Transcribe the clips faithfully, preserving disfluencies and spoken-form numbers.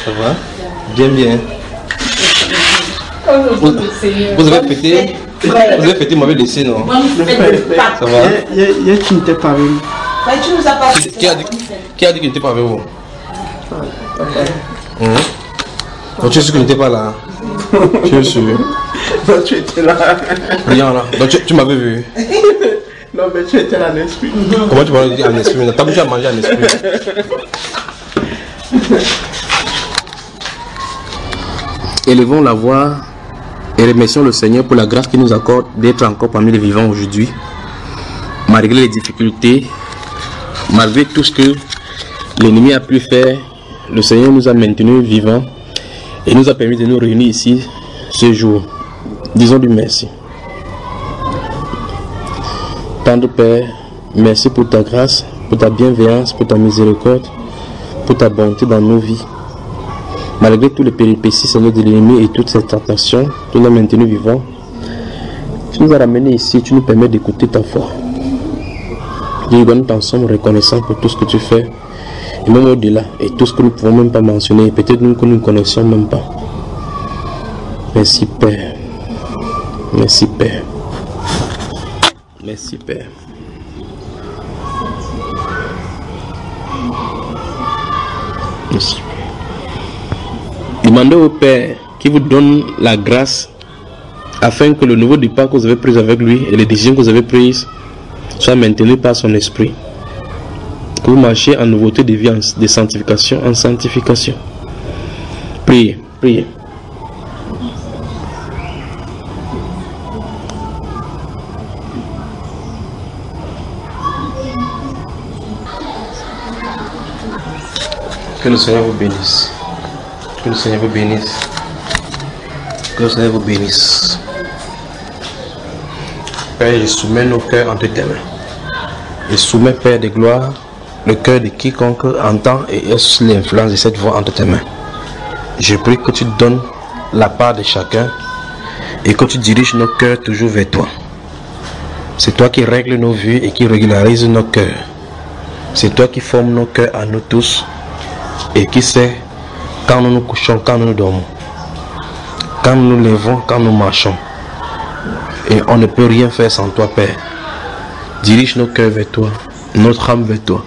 Ça va? Bien, bien. Vous, vous avez fêté, vous avez fêté mauvais décès, non? Ça va? Il y a qui n'était pas avec vous. Tu nous as pas dit. Qui a dit, qui a dit qu'il n'était pas avec vous? Hum. Donc tu es sûr qu'il n'était pas là? Tu es sûr? Non, tu étais là. Rien là. Donc tu, tu m'avais vu? Non, mais tu étais là en esprit. Comment tu m'as dit en esprit? T'as habitué à manger en esprit. Élevons la voix et remercions le Seigneur pour la grâce qu'il nous accorde d'être encore parmi les vivants aujourd'hui. Malgré les difficultés, malgré tout ce que l'ennemi a pu faire, le Seigneur nous a maintenus vivants et nous a permis de nous réunir ici ce jour. Disons-lui merci. Tendre Père, merci pour ta grâce, pour ta bienveillance, pour ta miséricorde, pour ta bonté dans nos vies. Malgré tous les péripéties, Seigneur, de l'ennemi et toutes ces tentations, tu nous as maintenus vivants. Tu nous as ramenés ici, tu nous permets d'écouter ta voix. Dieu, nous t'en sommes reconnaissants pour tout ce que tu fais. Et même au-delà, et tout ce que nous ne pouvons même pas mentionner, peut-être nous que nous ne connaissons même pas. Merci Père. Merci Père. Merci Père. Merci Père. Demandez au Père qui vous donne la grâce afin que le nouveau départ que vous avez pris avec lui et les décisions que vous avez prises soient maintenues par son esprit. Que vous marchiez en nouveauté de vie, de sanctification en sanctification. Priez, priez. Que le Seigneur vous bénisse. Que le Seigneur vous bénisse. Que le Seigneur vous bénisse. Père, je soumets nos cœurs entre tes mains. Je soumets, Père de gloire, le cœur de quiconque entend et est sous l'influence de cette voix entre tes mains. Je prie que tu donnes la part de chacun et que tu diriges nos cœurs toujours vers toi. C'est toi qui règles nos vies et qui régularise nos cœurs. C'est toi qui formes nos cœurs à nous tous et qui sait quand nous nous couchons, quand nous nous dormons, quand nous nous levons, quand nous marchons. Et on ne peut rien faire sans toi, Père. Dirige nos cœurs vers toi, notre âme vers toi.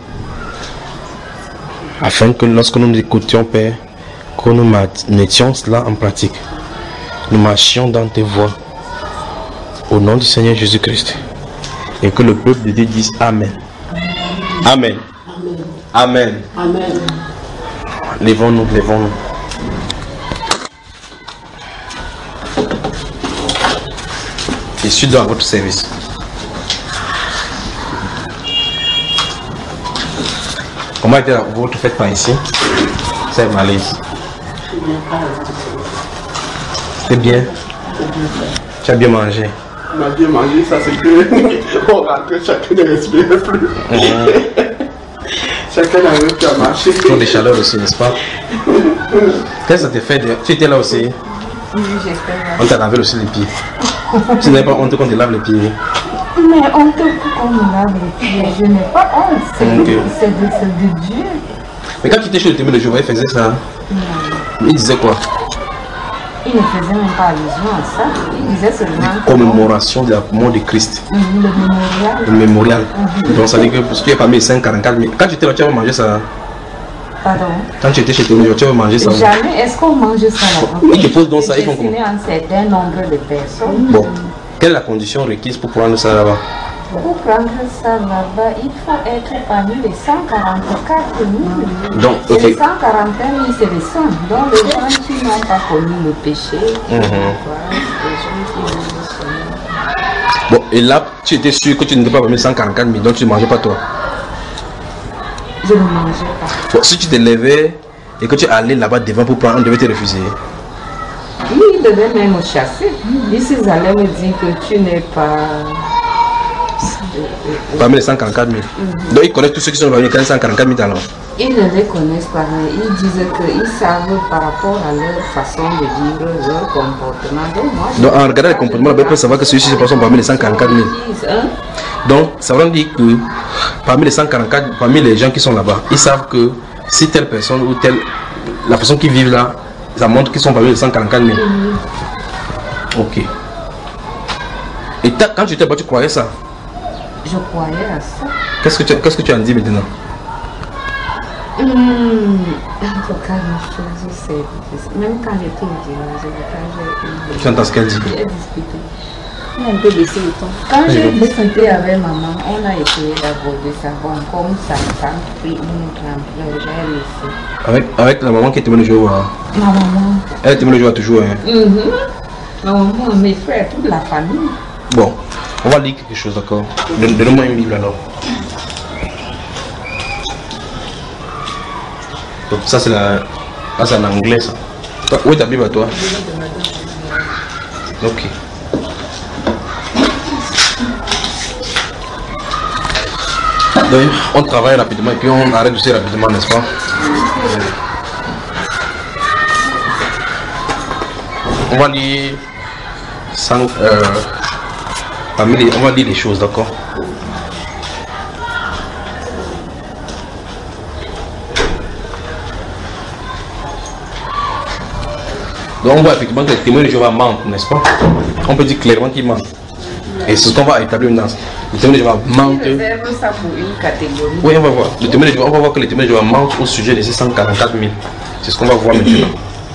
Afin que lorsque nous nous écoutions, Père, que nous mettions cela en pratique. Nous marchions dans tes voies. Au nom du Seigneur Jésus-Christ. Et que le peuple de Dieu dise Amen. Amen. Amen. Amen. Amen. Levons-nous, levons-nous. Je suis dans votre service. Comment était votre fête par ici? C'est malaise. C'était bien. Tu as bien mangé. On a bien mangé, ça c'est que on rentre, chacun ne respire plus. Mmh. Chacun n'arrive plus à marcher. Trop de chaleur aussi, n'est-ce pas? Qu'est-ce que ça te fait de... Tu étais là aussi? Oui, j'espère. On t'a lavé aussi les pieds. Tu n'avais pas honte qu'on te lave les pieds? Mais honte qu'on me lave les pieds. Je n'ai pas honte. C'est okay. de, de Dieu. Mais quand tu étais chez le témoin de Jéhovah, il faisait ça? Non. Il disait quoi? Il ne faisait même pas allusion à ça. Il disait seulement... Commémoration de la mort de Christ. Le mémorial. Le mémorial. Mm-hmm. Donc ça veut dire que tu es parmi les cinq cent quarante-quatre mille. Quand tu étais là, tu avais mangé ça? Pardon? Quand tu étais chez toi, tu avais mangé ça? Jamais. Est-ce qu'on mange ça là-bas? Ils te posent donc ça. Ils font comment? Un certain nombre de personnes. Bon. Quelle est la condition requise pour prendre ça là-bas? Pour prendre ça là-bas, il faut être parmi les cent quarante-quatre mille. Donc, ok. Les cent quarante et un mille, c'est les saints. Donc, les gens qui n'ont pas connu le péché. Mm-hmm. Les gens qui ont le Seigneur. Bon, et là, tu étais sûr que tu n'étais pas parmi les cent quarante-quatre mille, donc tu ne mangeais pas toi? Je ne mangeais pas. Bon, si tu te levais et que tu allais là-bas devant pour prendre, on devait te refuser. Oui, il devait même me chasser. Ils allaient me dire que tu n'es pas... Parmi les cent quarante-quatre mille. Mm-hmm. Donc ils connaissent tous ceux qui sont parmi les cent quarante-quatre mille alors? Ils ne les connaissent pas, mais ils disent qu'ils savent par rapport à leur façon de vivre, leur comportement. Donc, moi, donc en regardant les comportements, on peut savoir que ceux-ci sont parmi les cent quarante-quatre mille. Hein? Donc ça veut dire que parmi les cent quarante-quatre, parmi les gens qui sont là-bas, ils savent que si telle personne ou telle la façon qu'ils vivent là, ça montre qu'ils sont parmi les cent quarante-quatre mille. Ok. Et quand tu étais bas, tu croyais ça? Je croyais à ça. Qu'est-ce que tu, qu'est-ce que tu en dis maintenant? Mmh, en tout cas, une chose, c'est même quand j'étais au dîner, tu entends ce qu'elle dit? J'ai discuté. On a un peu baissé le ton. Quand j'ai discuté avec maman, on a essayé d'aborder ça. Bon, comme ça, ça a pris une ampleur, j'ai laissé. Avec, avec la maman qui est témoin de Jéhovah? Ma maman. Elle est témoin de Jéhovah toujours, hein? Mm-hmm. Ma maman, mes frères, toute la famille. Bon, on va lire quelque chose, d'accord? Donne-moi une Bible alors. Donc ça c'est la... Ah, c'est en anglais ça. Où est ta Bible à toi? Ok. Donc, on travaille rapidement et puis on arrête aussi rapidement, n'est-ce pas? On va lire cinq, euh, parmi les, on va lire les choses, d'accord? Donc on voit effectivement que les témoins de Jéhovah mentent, n'est-ce pas? On peut dire clairement qu'ils mentent. Et c'est ce qu'on va établir maintenant. Les témoins de Jéhovah mentent. Ça pour une catégorie. Oui, on va voir. Les témoins de Jéhovah, on va voir que les témoins de Jéhovah mentent au sujet de ces cent quarante-quatre mille. C'est ce qu'on va voir maintenant.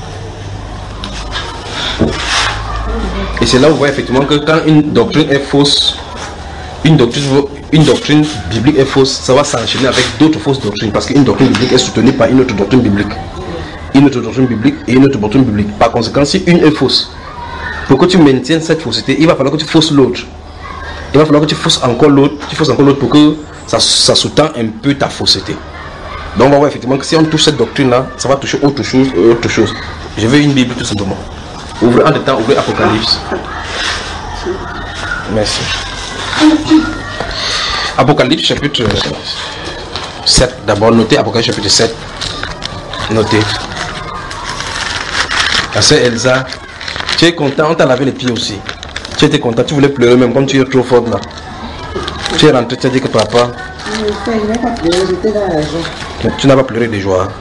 Et c'est là où on voit effectivement que quand une doctrine est fausse, une doctrine, une doctrine biblique est fausse, ça va s'enchaîner avec d'autres fausses doctrines. Parce qu'une doctrine biblique est soutenue par une autre doctrine biblique. Une autre doctrine biblique et une autre doctrine biblique. Par conséquent, si une est fausse, pour que tu maintiennes cette fausseté, il va falloir que tu fausses l'autre. Il va falloir que tu fausses encore l'autre, tu fausses encore l'autre pour que ça, ça sous-tend un peu ta fausseté. Donc on va voir effectivement que si on touche cette doctrine-là, ça va toucher autre chose et autre chose. Je veux une Bible tout simplement. Ouvrez en temps, ouvrez Apocalypse. Merci. Apocalypse chapitre sept. D'abord, notez Apocalypse chapitre sept. Notez. La sœur Elsa, tu es content, on t'a lavé les pieds aussi. Tu étais content, tu voulais pleurer même comme tu es trop forte là. Tu es rentré, tu as dit que papa. Je n'ai pas pleuré, j'étais dans la joie. Tu n'as pas pleuré de joie.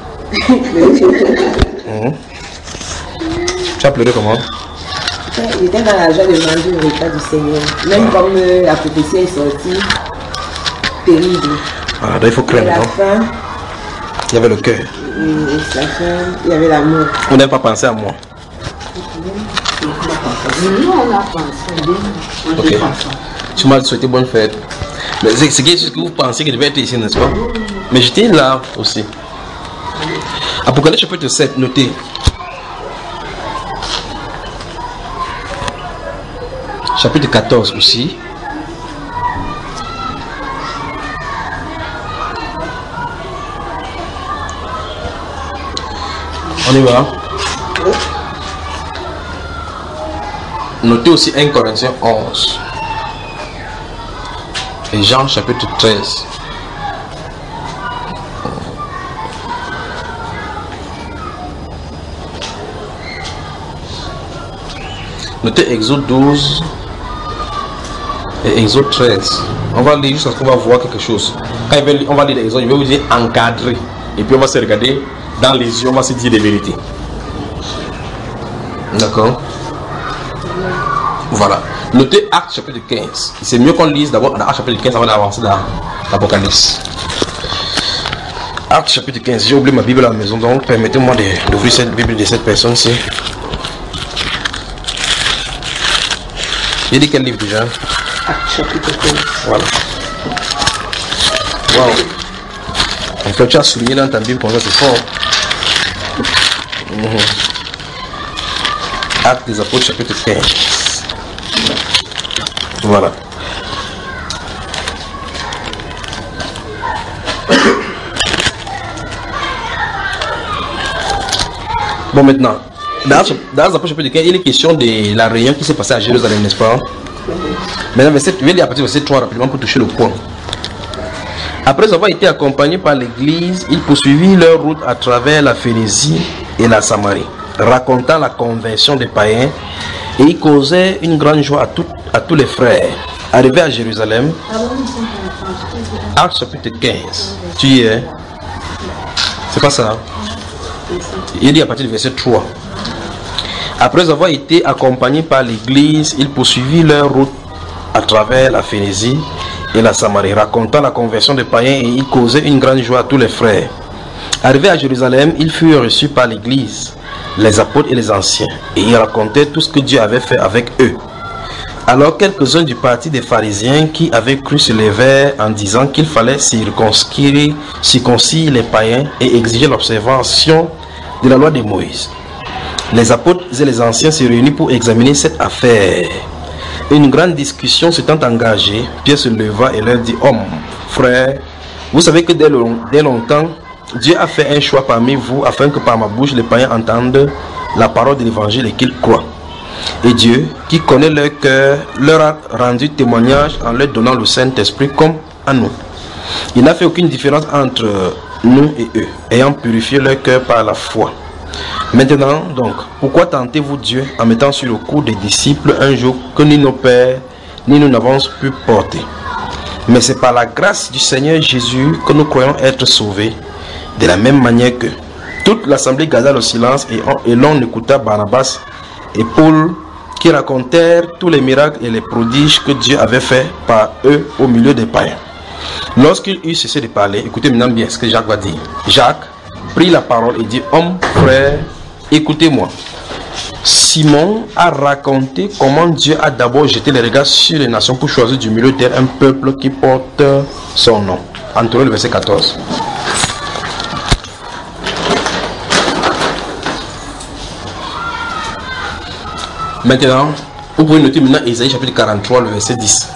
Mmh. Tu as pleuré comment? J'étais dans la joie de manger le repas du Seigneur. Même comme euh, la prophétie est sortie, terrible. Ah, donc il faut craindre. À la fin, il y avait le cœur. À la fin, il y avait l'amour. On n'a pas pensé à moi. Nous, on a pensé. Ok. Tu m'as souhaité bonne fête. Mais c'est ce que vous pensez que je vais être ici, n'est-ce pas? Mais j'étais là aussi. Apocalypse chapitre sept, notez. Chapitre quatorze aussi. On y va. Notez aussi un Corinthiens onze. Et Jean chapitre treize. Notez Exode douze et Exode treize. On va lire jusqu'à ce qu'on va voir quelque chose. Quand on va lire Exode, je vais vous dire encadrer. Et puis on va se regarder dans les yeux, on va se dire des vérités. D'accord? Voilà. Notez Actes chapitre quinze. C'est mieux qu'on lise d'abord dans Actes chapitre quinze avant d'avancer dans l'Apocalypse. Actes chapitre quinze. J'ai oublié ma Bible à la maison, donc permettez-moi d'ouvrir cette Bible de cette personne-ci. J'ai dit quel livre déjà? Actes chapitre quinze. Voilà. Waouh. En fait, tu as souligné dans ta Bible comme ça, c'est fort. Mmh. Actes des Apôtres chapitre quinze. Voilà. Bon, maintenant, dans les Apôtres chapitre quinze, il est question de la réunion qui s'est passée à Jérusalem, n'est-ce pas? Maintenant, verset, je vais lire à partir du verset trois rapidement pour toucher le point. Après avoir été accompagnés par l'église, ils poursuivirent leur route à travers la Phénicie et la Samarie, racontant la conversion des païens, et ils causaient une grande joie à, tout, à tous les frères. Arrivés à Jérusalem, Actes chapitre quinze, tu y es? C'est pas ça? Il dit à partir du verset trois. Après avoir été accompagnés par l'église, ils poursuivirent leur route à travers la Phénicie et la Samarie, racontant la conversion des païens, et ils causaient une grande joie à tous les frères. Arrivés à Jérusalem, ils furent reçus par l'église, les apôtres et les anciens, et ils racontaient tout ce que Dieu avait fait avec eux. Alors quelques-uns du parti des pharisiens qui avaient cru se levèrent en disant qu'il fallait circoncire, circoncire les païens et exiger l'observation de la loi de Moïse. Les apôtres et les anciens se réunirent pour examiner cette affaire. Une grande discussion s'étant engagée, Pierre se leva et leur dit: Hommes, frères, vous savez que dès, long, dès longtemps, Dieu a fait un choix parmi vous afin que par ma bouche les païens entendent la parole de l'évangile et qu'ils croient. Et Dieu, qui connaît leur cœur, leur a rendu témoignage en leur donnant le Saint-Esprit comme à nous. Il n'a fait aucune différence entre nous et eux, ayant purifié leur cœur par la foi. Maintenant, donc, pourquoi tentez-vous Dieu en mettant sur le cou des disciples un joug que ni nos pères, ni nous n'avons pu porter? Mais c'est par la grâce du Seigneur Jésus que nous croyons être sauvés, de la même manière que toute l'assemblée garda le silence et, et l'on écouta Barnabas et Paul qui racontèrent tous les miracles et les prodiges que Dieu avait fait par eux au milieu des païens. Lorsqu'il eut cessé de parler, écoutez maintenant bien ce que Jacques va dire. Jacques prit la parole et dit: Hommes, frères, écoutez-moi. Simon a raconté comment Dieu a d'abord jeté les regards sur les nations pour choisir du milieu d'elles un peuple qui porte son nom. Entrez le verset quatorze. Maintenant, vous pouvez noter maintenant Ésaïe chapitre quarante-trois, le verset dix.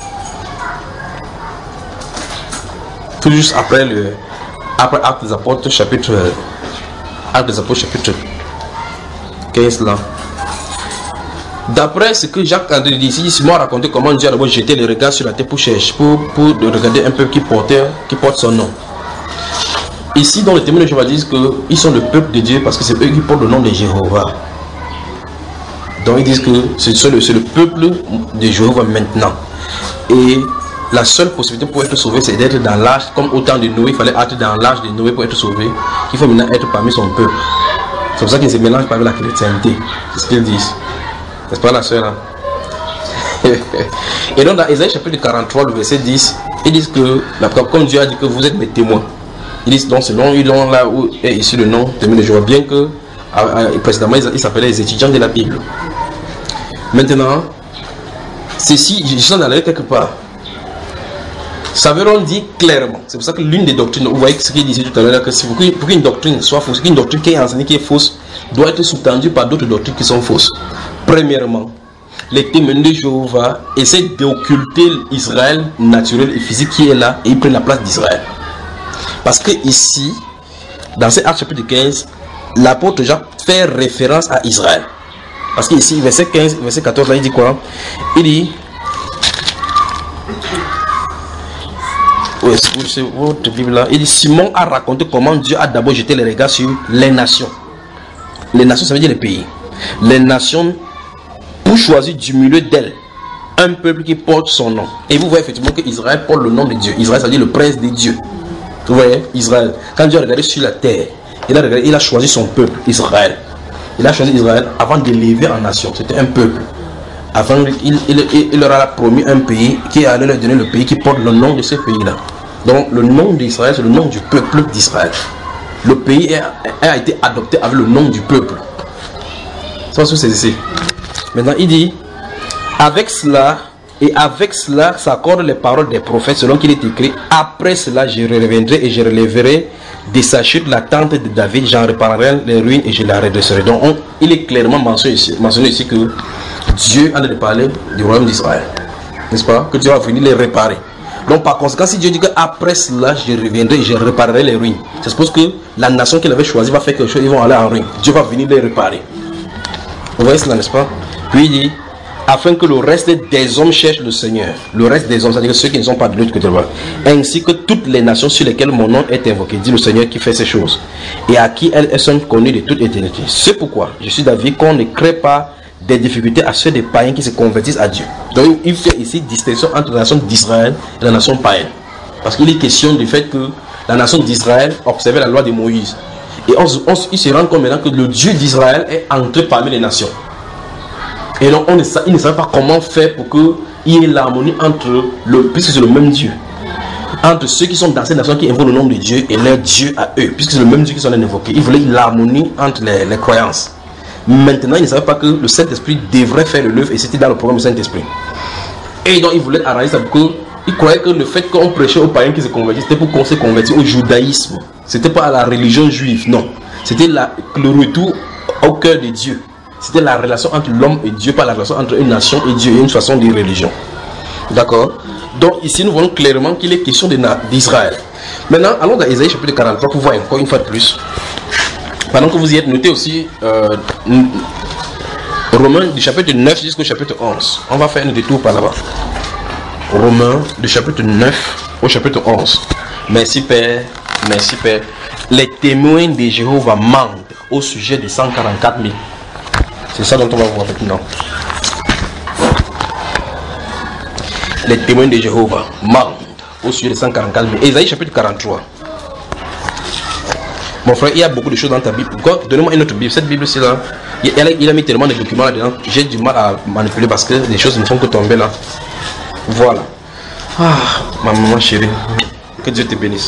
Tout juste après le après Actes des Apôtres chapitre Actes des Apôtres chapitre quinze là. D'après ce que Jacques André dit ici, Simon a raconté comment Dieu a d'abord jeté les regards sur la terre pour chercher, pour, pour regarder un peuple qui portait, qui porte son nom. Ici, dans le témoin de Jéhovah disent qu'ils sont le peuple de Dieu parce que c'est eux qui portent le nom de Jéhovah. Donc ils disent que c'est le, le peuple de Jéhovah maintenant. Et la seule possibilité pour être sauvé, c'est d'être dans l'âge, comme au temps de Noé, il fallait être dans l'âge de Noé pour être sauvé. Il faut maintenant être parmi son peuple. C'est pour ça qu'ils se mélangent pas avec la chrétienté. C'est ce qu'ils disent. N'est-ce pas la soeur là? Et donc dans Ésaïe chapitre quarante-trois, le verset dix, ils disent que, comme Dieu a dit que vous êtes mes témoins. Ils disent donc selon là où est ici le nom témoin de Jéhovah, bien que précédemment ils s'appelaient les étudiants de la Bible. Maintenant, ceci, je sens dans la quelque part. Ça veut dire clairement. C'est pour ça que l'une des doctrines, vous voyez ce qu'il disait tout à l'heure, que pour qu'une doctrine soit fausse, qu'une doctrine qui est enseignée qui est fausse, doit être sous-tendue par d'autres doctrines qui sont fausses. Premièrement, les témoins de Jéhovah essaient d'occulter Israël naturel et physique qui est là et ils prennent la place d'Israël. Parce que ici, dans cet Acte chapitre quinze, l'apôtre Jacques fait référence à Israël. Parce qu'ici, verset quinze, verset quatorze, là, il dit quoi? Il dit, oui, c'est votre Bible là. Il dit, Simon a raconté comment Dieu a d'abord jeté les regards sur les nations. Les nations, ça veut dire les pays. Les nations, pour choisir du milieu d'elles un peuple qui porte son nom. Et vous voyez effectivement que Israël porte le nom de Dieu. Israël, ça veut dire le prince des dieux. Vous voyez, Israël. Quand Dieu a regardé sur la terre, il a, regardé, il a choisi son peuple, Israël. Il a choisi Israël avant de l'élever en nation. C'était un peuple. Avant, il, il, il, il leur a promis un pays qui allait leur donner le pays qui porte le nom de ce pays-là. Donc, le nom d'Israël, c'est le nom du peuple d'Israël. Le pays a, a été adopté avec le nom du peuple. Ça, c'est ici. Maintenant, il dit, avec cela, et avec cela s'accordent les paroles des prophètes, selon qu'il est écrit, après cela, je reviendrai et je relèverai de sa chute la tente de David, j'en réparerai les ruines et je la redresserai. Donc on, il est clairement mentionné ici, mentionné ici que Dieu a de parler du royaume d'Israël, n'est-ce pas? Que Dieu va venir les réparer. Donc par conséquent, si Dieu dit qu'après cela je reviendrai et je réparerai les ruines, ça suppose que la nation qu'il avait choisie va faire quelque chose, ils vont aller en ruine. Dieu va venir les réparer. Vous voyez cela, n'est-ce pas? Puis il dit, afin que le reste des hommes cherche le Seigneur. Le reste des hommes, c'est-à-dire ceux qui ne sont pas de l'autre côté de moi. Ainsi que toutes les nations sur lesquelles mon nom est invoqué, dit le Seigneur qui fait ces choses. Et à qui elles sont connues de toute éternité. C'est pourquoi je suis d'avis qu'on ne crée pas des difficultés à ceux des païens qui se convertissent à Dieu. Donc il fait ici distinction entre la nation d'Israël et la nation païenne. Parce qu'il est question du fait que la nation d'Israël observait la loi de Moïse. Et on, on, ils se rendent compte maintenant que le Dieu d'Israël est entré parmi les nations. Et donc on ne, ils ne savent pas comment faire pour qu'il y ait l'harmonie entre, le, puisque c'est le même Dieu, entre ceux qui sont dans ces nations qui invoquent le nom de Dieu et leur Dieu à eux, puisque c'est le même Dieu qui sont invoqués. Ils voulaient l'harmonie entre les, les croyances. Maintenant, ils ne savaient pas que le Saint-Esprit devrait faire le l'œuvre et c'était dans le programme du Saint-Esprit. Et donc, ils voulaient arranger ça pour qu'ils croyaient que le fait qu'on prêchait aux païens qui se convertissent, c'était pour qu'on se convertisse au judaïsme. C'était pas à la religion juive, non. C'était le retour au cœur de Dieu. C'était la relation entre l'homme et Dieu, pas la relation entre une nation et Dieu et une façon de religion. D'accord? Donc, ici, nous voyons clairement qu'il est question d'Israël. Maintenant, allons dans Ésaïe chapitre quarante-trois pour voir encore une fois de plus. Pendant que vous y êtes, notez aussi euh, Romains du chapitre neuf jusqu'au chapitre onze. On va faire un détour par là-bas. Romains du chapitre neuf au chapitre onze. Merci Père, merci Père. Les témoins de Jéhovah mentent au sujet des cent quarante-quatre mille. C'est ça dont on va voir maintenant. Les témoins de Jéhovah mentent au sujet des cent quarante-quatre mille. Ésaïe chapitre quarante-trois. Mon frère, il y a beaucoup de choses dans ta Bible. Donnez-moi une autre Bible. Cette Bible-ci là, il a, il a mis tellement de documents là-dedans. J'ai du mal à manipuler parce que les choses ne font que tomber là. Voilà. Ah, ma maman chérie. Que Dieu te bénisse.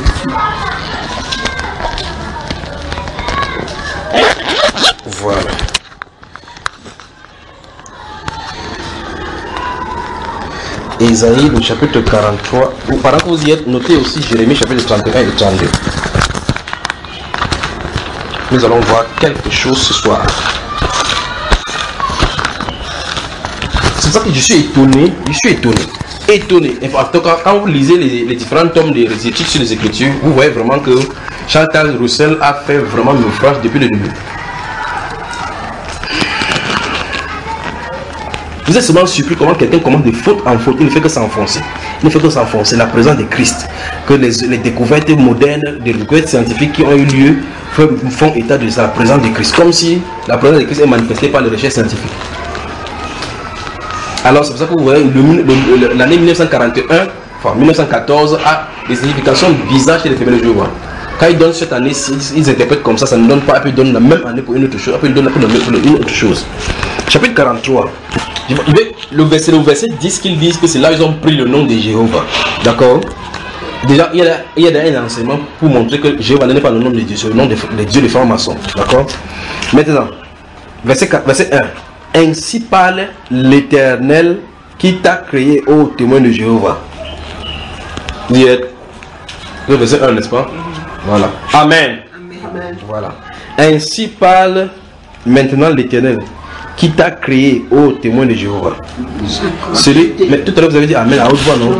Voilà. Ésaïe, le chapitre quarante-trois. Pendant que vous y êtes, notez aussi Jérémie, chapitre trente et un et trente-deux. Nous allons voir quelque chose ce soir. C'est ça que je suis étonné. Je suis étonné. Étonné. Et en tout cas, quand vous lisez les, les différents tomes des études sur les Écritures, vous voyez vraiment que Chantal Roussel a fait vraiment une phrase depuis le début. Vous êtes souvent surpris comment quelqu'un commence de faute en faute. Il ne fait que s'enfoncer. Il ne fait que s'enfoncer. La présence de Christ. Que les, les découvertes modernes, des découvertes scientifiques qui ont eu lieu font état de la présence de Christ. Comme si la présence de Christ est manifestée par les recherches scientifiques. Alors c'est pour ça que vous voyez l'année mille neuf cent quarante et un, enfin mille neuf cent quatorze a des significations bizarres chez les témoins de Jéhovah. Quand ils donnent cette année, ils, ils interprètent comme ça, ça ne donne pas, puis ils donnent la même année pour une autre chose, après ils donnent pour une autre chose. Chapitre quarante-trois. Le verset, le verset dix qu'ils disent que c'est là ils ont pris le nom de Jéhovah. D'accord? Déjà, il y, a, il y a un enseignement pour montrer que Jéhovah n'est pas le nom de Dieu, c'est le nom des de dieux des francs-maçons. D'accord? Maintenant, verset, quatre, verset un. Ainsi parle l'Éternel qui t'a créé, ô témoin de Jéhovah. Vous y êtes? Le verset un, n'est-ce pas? Voilà. Amen. Amen. Voilà. Ainsi parle maintenant l'Éternel qui t'a créé, ô témoin de Jéhovah. Celui, mais tout à l'heure vous avez dit Amen à haute voix, non?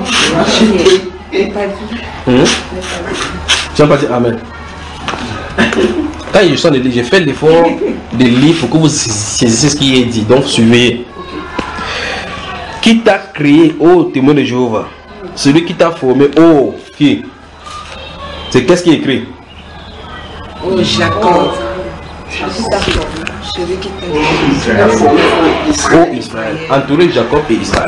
Hum? Tu n'as pas dit Amen. Quand je sens de lire, j'ai fait l'effort de lire pour que vous saisissiez ce qui est dit. Donc suivez. Qui t'a créé, ô témoin de Jéhovah? Celui qui t'a formé, ô qui? C'est qu'est-ce qui est écrit? Oh Jacob. Celui qui t'a formé. Ô Israël. Entouré Jacob et Israël.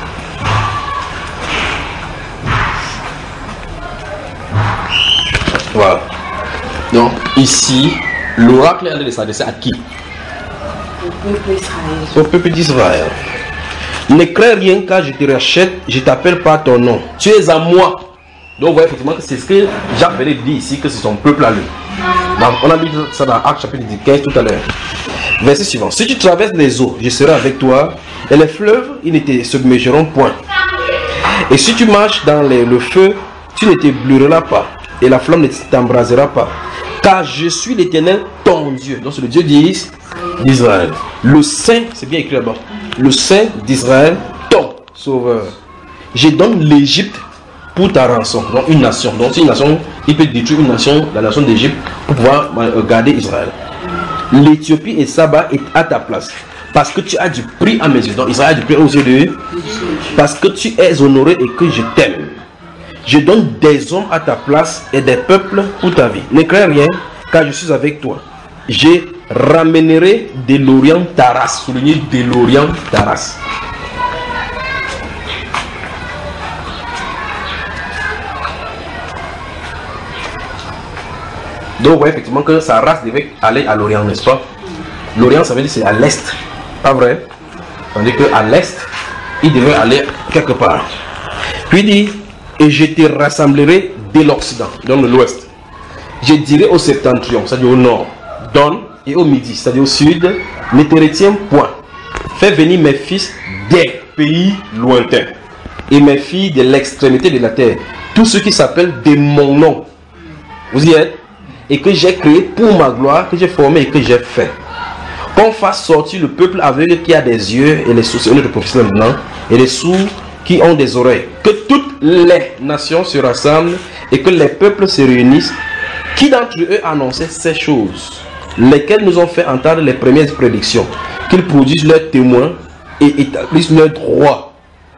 Voilà. Donc ici, l'oracle est de s'adresser à qui? Au peuple d'Israël. Au peuple d'Israël. Ne crains rien car je te rachète, je t'appelle par ton nom. Tu es à moi. Donc vous voyez effectivement que c'est ce que Jacques venait de dire ici, que c'est son peuple à lui. Donc, on a mis ça dans Actes chapitre quinze tout à l'heure. Verset suivant. Si tu traverses les eaux, je serai avec toi, et les fleuves, ils ne te submergeront point. Et si tu marches dans les, le feu, tu ne te brûleras pas, et la flamme ne t'embrasera pas. Car je suis l'Éternel, ton Dieu. Donc c'est le Dieu d'Israël. Le Saint, c'est bien écrit là-bas. Le Saint d'Israël, ton Sauveur. Je donne l'Égypte pour ta rançon. Donc une nation. Donc c'est une nation, il peut détruire une nation, la nation d'Égypte, pour pouvoir garder Israël. L'Éthiopie et Saba est à ta place. Parce que tu as du prix à mes yeux. Donc Israël a du prix aux yeux de... Parce que tu es honoré et que je t'aime. Je donne des hommes à ta place et des peuples pour ta vie. Ne crains rien, car je suis avec toi. Je ramènerai de l'Orient ta race. Soulignez de l'Orient ta race. Donc vous voyez effectivement que sa race devait aller à l'Orient, n'est-ce pas? L'Orient, ça veut dire c'est à l'Est, pas vrai? Tandis qu'à l'Est, il devait aller quelque part. Puis il dit, et je te rassemblerai de l'Occident, donc de l'Ouest. Je dirai au septentrion, c'est-à-dire au nord, donne, et au midi, c'est-à-dire au sud, ne te retiens point. Fais venir mes fils des pays lointains et mes filles de l'extrémité de la terre, tous ceux qui s'appellent de mon nom. Vous y êtes? Et que j'ai créé pour ma gloire, que j'ai formé et que j'ai fait. Qu'on fasse sortir le peuple aveugle qui a des yeux, et les sourds, c'est un autre professeur maintenant, et les sourds qui ont des oreilles. Que toutes les nations se rassemblent et que les peuples se réunissent. Qui d'entre eux annonçait ces choses, lesquelles nous ont fait entendre les premières prédictions, qu'ils produisent leurs témoins et établissent leurs droits.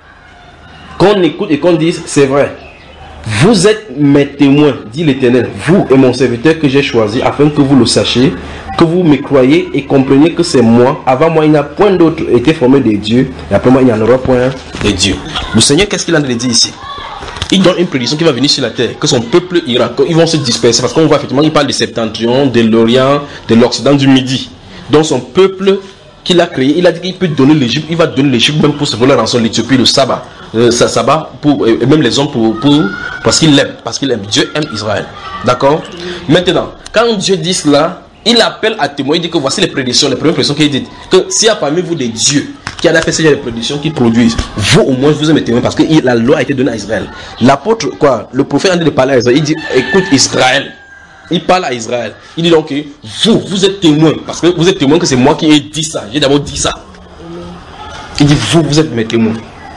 Qu'on écoute et qu'on dise, c'est vrai. Vous êtes mes témoins, dit l'Éternel, vous et mon serviteur que j'ai choisi, afin que vous le sachiez, que vous me croyez et compreniez que c'est moi. Avant moi, il n'y a point d'autre été formé des dieux, et après moi, il n'y en aura point de dieux. Le Seigneur, qu'est-ce qu'il a dit ici? Il donne une prédiction qui va venir sur la terre, que son peuple ira, qu'ils vont se disperser, parce qu'on voit effectivement, il parle du septentrion, de l'Orient, de l'Occident, du Midi. Donc son peuple qu'il a créé, il a dit qu'il peut donner l'Égypte, il va donner l'Égypte même pour se voler dans son l'Éthiopie, le sabbat, euh, ça sabbat, pour, et même les hommes pour, pour parce qu'il l'aime, parce qu'il aime, Dieu aime Israël. D'accord? Maintenant, quand Dieu dit cela, il appelle à témoin, il dit que voici les prédictions, les premières prédictions qu'il dit, que s'il y a parmi vous des dieux qui a fait ces prédictions qui produisent, vous au moins vous êtes mes témoins, parce que la loi a été donnée à Israël. L'apôtre, quoi, le prophète a dit de parler à Israël, il dit, écoute Israël. Il parle à Israël. Il dit donc, vous, vous êtes témoins, parce que vous êtes témoins que c'est moi qui ai dit ça. J'ai d'abord dit ça. Il dit, vous, vous êtes mes témoins.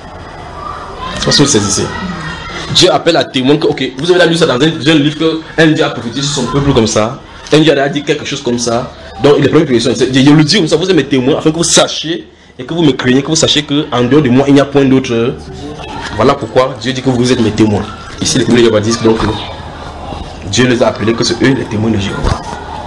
C'est parce que c'est ici. Dieu appelle à témoins que, ok, vous avez lu ça dans un, un livre qu'un Dieu a prophétisé sur son peuple comme ça. Un Dieu a dit quelque chose comme ça. Donc, il est premier prédiction. Je le dis comme ça, vous êtes mes témoins, afin que vous sachiez, et que vous me craignez, que vous sachiez qu'en dehors de moi, il n'y a point d'autre. Voilà pourquoi Dieu dit que vous êtes mes témoins. Ici, les témoins de Jéhovah disent donc, Dieu les a appelés que c'est eux les témoins de Jéhovah.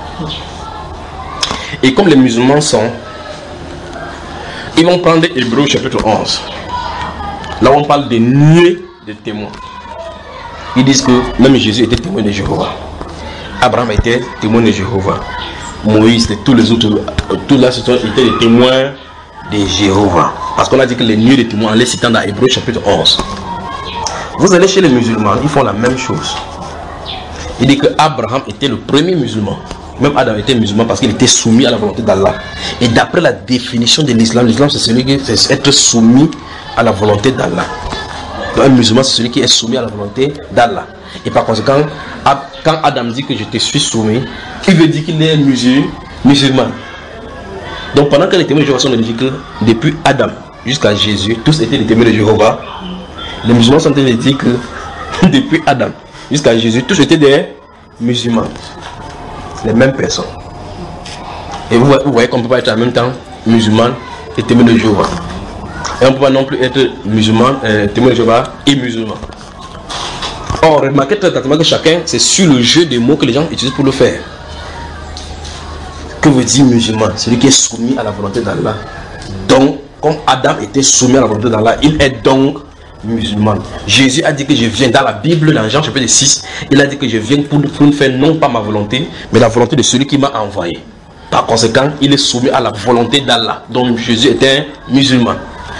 Et comme les musulmans sont, ils vont prendre Hébreux chapitre onze. Là on parle des nuées de témoins. Ils disent que même Jésus était témoin de Jéhovah. Abraham était témoin de Jéhovah. Moïse et tous les autres, tous là étaient des témoins de Jéhovah. Parce qu'on a dit que les nuées de témoins, en les citant dans Hébreux chapitre onze. Vous allez chez les musulmans, ils font la même chose. Il dit que Abraham était le premier musulman. Même Adam était musulman parce qu'il était soumis à la volonté d'Allah. Et d'après la définition de l'islam, l'islam c'est celui qui est être soumis à la volonté d'Allah. Un musulman c'est celui qui est soumis à la volonté d'Allah. Et par conséquent, quand Adam dit que je te suis soumis, il veut dire qu'il est musulman. Donc pendant que les témoins de Jéhovah sont dit que depuis Adam jusqu'à Jésus, tous étaient des témoins de Jéhovah, les musulmans sont dit que depuis Adam jusqu'à Jésus, tous étaient des musulmans. Les mêmes personnes. Et vous, vous voyez qu'on ne peut pas être en même temps musulman et témoin de Jéhovah. Et on ne peut pas non plus être musulman, euh, témoin de Jéhovah et musulman. Or, remarquez très attentivement que chacun, c'est sur le jeu des mots que les gens utilisent pour le faire. Que veut dire musulman? Celui qui est soumis à la volonté d'Allah. Donc, comme Adam était soumis à la volonté d'Allah, il est donc musulman. Jésus a dit que je viens dans la Bible, dans Jean chapitre six, il a dit que je viens pour, pour faire non pas ma volonté, mais la volonté de celui qui m'a envoyé. Par conséquent, il est soumis à la volonté d'Allah. Donc Jésus est un musulman.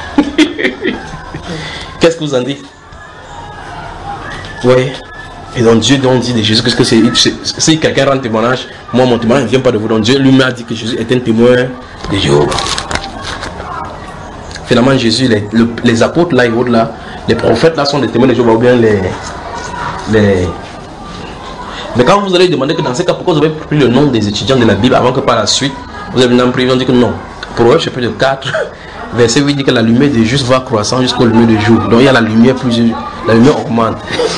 Qu'est-ce que vous en dites? Oui. Et donc Dieu donc dit de Jésus que c'est si quelqu'un rend témoignage, moi mon témoignage ne vient pas de vous. Donc Dieu lui m'a dit que Jésus est un témoin de Jéhovah. Finalement Jésus, les, le, les apôtres là et autres là, les prophètes là sont des témoins de Jéhovah ou bien les, les... Mais quand vous allez demander que dans ces cas, pourquoi vous avez pris le nom des étudiants de la Bible avant que par la suite, vous avez un privé, on dit que non. Proverbe chapitre quatre, verset huit dit que la lumière des justes va croissant jusqu'au lumière du jour. Donc il y a la lumière plus, la lumière augmente.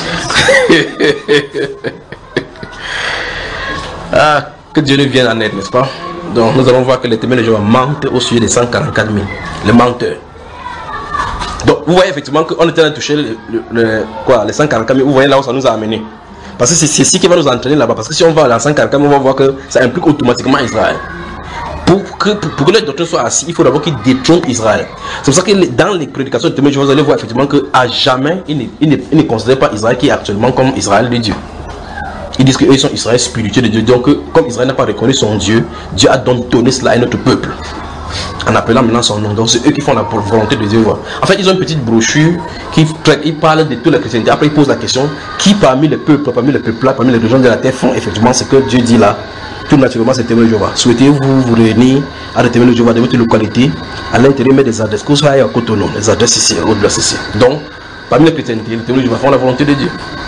Ah, que Dieu nous vienne en aide, n'est-ce pas? Donc nous allons voir que les témoins de Jéhovah mentent au sujet des cent quarante-quatre mille, les menteurs. Donc vous voyez effectivement qu'on était en train de toucher le, le, le, quoi, les cent quarante-quatre mille, vous voyez là où ça nous a amené. Parce que c'est ceci qui va nous entraîner là-bas. Parce que si on va dans cent quarante-quatre mille, on va voir que ça implique automatiquement Israël. Pour que, pour, pour que les docteurs soient assis, il faut d'abord qu'ils détrônent Israël. C'est pour ça que dans les prédications de témoins de Jéhovah, vous allez voir effectivement qu'à jamais, ils ne, ils ne, ils ne considèrent pas Israël qui est actuellement comme Israël de Dieu. Ils disent qu'eux sont Israël spirituel de Dieu. Donc, comme Israël n'a pas reconnu son Dieu, Dieu a donc donné cela à notre peuple. En appelant maintenant son nom. Donc, c'est eux qui font la volonté de Dieu. En fait, ils ont une petite brochure qui ils parlent de toute la chrétienté. Après, ils posent la question qui parmi les peuples, parmi les peuples là, parmi les régions de la terre font effectivement ce que Dieu dit là. Tout naturellement, c'est témoin de Jéhovah. Souhaitez-vous vous réunir à des témoins de Jéhovah de votre localité, à l'intérieur, mettre des adresses. Qu'on soit à Cotonou, les adresses ici, au-delà ici. Donc, parmi les chrétientés, les témoins de Jéhovah font la volonté de Dieu.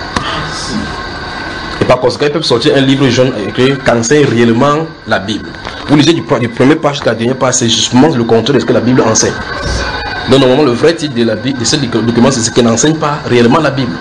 Et par conséquent, ils peuvent sortir un livre jaune écrit qu'enseigne réellement la Bible. Vous lisez du, du premier page jusqu'à la dernière page, c'est justement le contraire de ce que la Bible enseigne. Donc, normalement, le vrai titre de, la Bible, de ce document, c'est ce qu'elle n'enseigne pas réellement la Bible.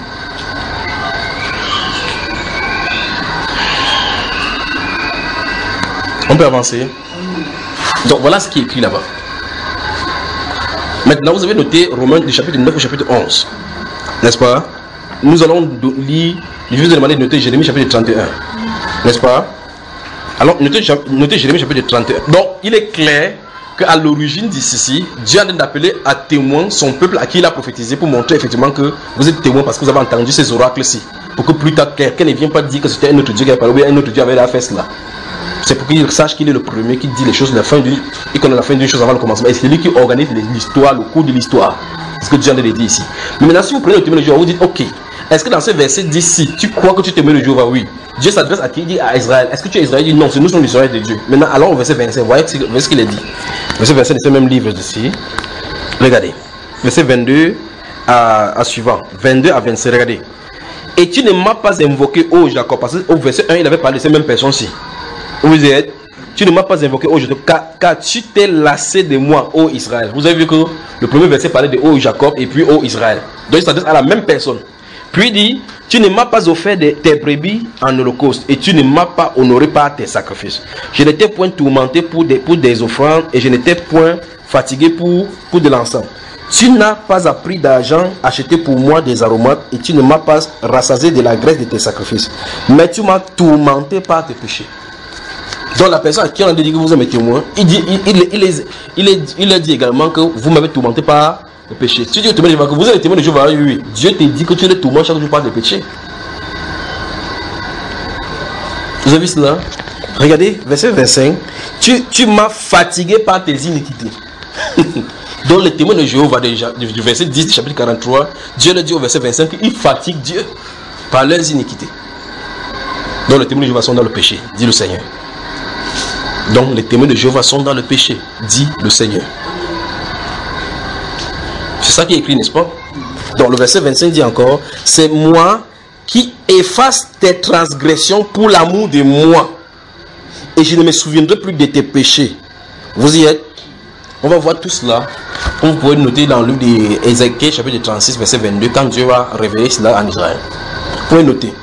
On peut avancer. Donc, voilà ce qui est écrit là-bas. Maintenant, vous avez noté Romains du chapitre neuf au chapitre onze. N'est-ce pas? Nous allons lire. Je vais vous demander de noter Jérémie chapitre trente et un. N'est-ce pas? Alors, notez, notez Jérémie chapitre trente et un. Donc, il est clair qu'à l'origine d'ici, Dieu a d'appeler à témoin son peuple à qui il a prophétisé pour montrer effectivement que vous êtes témoin parce que vous avez entendu ces oracles-ci. Pour que plus tard, quelqu'un ne vienne pas dire que c'était un autre Dieu qui a parlé ou un autre Dieu avait la fait cela. C'est pour qu'il sache qu'il est le premier qui dit les choses, la fin d'une, il connaît la fin d'une chose avant le commencement. Et c'est lui qui organise l'histoire, le cours de l'histoire. C'est ce que Dieu a dit ici. Mais maintenant, si vous prenez le témoin de Jéhovah, vous dites, ok, est-ce que dans ce verset d'ici, tu crois que tu es témoin de Jéhovah? Oui. Dieu s'adresse à qui? Il dit à Israël. Est-ce que tu es Israël? Il dit non, c'est nous sommes l'Israël de Dieu. Maintenant, allons au verset vingt-cinq. Voyez ce qu'il a dit. Verset vingt-cinq de ce même livre d'ici. Regardez. Verset vingt-deux à, à suivant. vingt-deux à vingt-cinq, regardez. Et tu ne m'as pas invoqué, ô Jacob. Parce qu'au verset un, il avait parlé de ces mêmes personnes-ci. Vous êtes, tu ne m'as pas invoqué, ô Jacob, car, car tu t'es lassé de moi, ô Israël. Vous avez vu que le premier verset parlait de ô Jacob et puis ô Israël. Donc il s'adresse à la même personne. Puis il dit, tu ne m'as pas offert de tes brebis en holocauste et tu ne m'as pas honoré par tes sacrifices. Je n'étais point tourmenté pour des, pour des offrandes et je n'étais point fatigué pour, pour de l'encens. Tu n'as pas appris d'argent acheté pour moi des aromates et tu ne m'as pas rassasié de la graisse de tes sacrifices. Mais tu m'as tourmenté par tes péchés. Donc la personne à qui on a dit que vous êtes mes témoins, il, dit, il, il, il, il, il, il a dit également que vous m'avez tourmenté par le péché. Si Dieu te dit que vous êtes témoin de Jéhovah, oui, oui. Dieu te dit que tu le tourmentes chaque jour par le péché. Vous avez vu cela? Regardez, verset vingt-cinq. Tu, tu m'as fatigué par tes iniquités. Donc le témoin de Jéhovah, du verset dix du chapitre quarante-trois, Dieu le dit au verset vingt-cinq qu'il fatigue Dieu par leurs iniquités. Donc les témoins de Jéhovah sont dans le péché, dit le Seigneur. Donc les témoins de Jéhovah sont dans le péché, dit le Seigneur. C'est ça qui est écrit, n'est-ce pas? Donc le verset vingt-cinq dit encore, c'est moi qui efface tes transgressions pour l'amour de moi. Et je ne me souviendrai plus de tes péchés. Vous y êtes? On va voir tout cela. Vous pouvez noter dans le livre d'Ézéchiel, chapitre trente-six, verset vingt-deux, quand Dieu va révéler cela en Israël. Vous pouvez noter.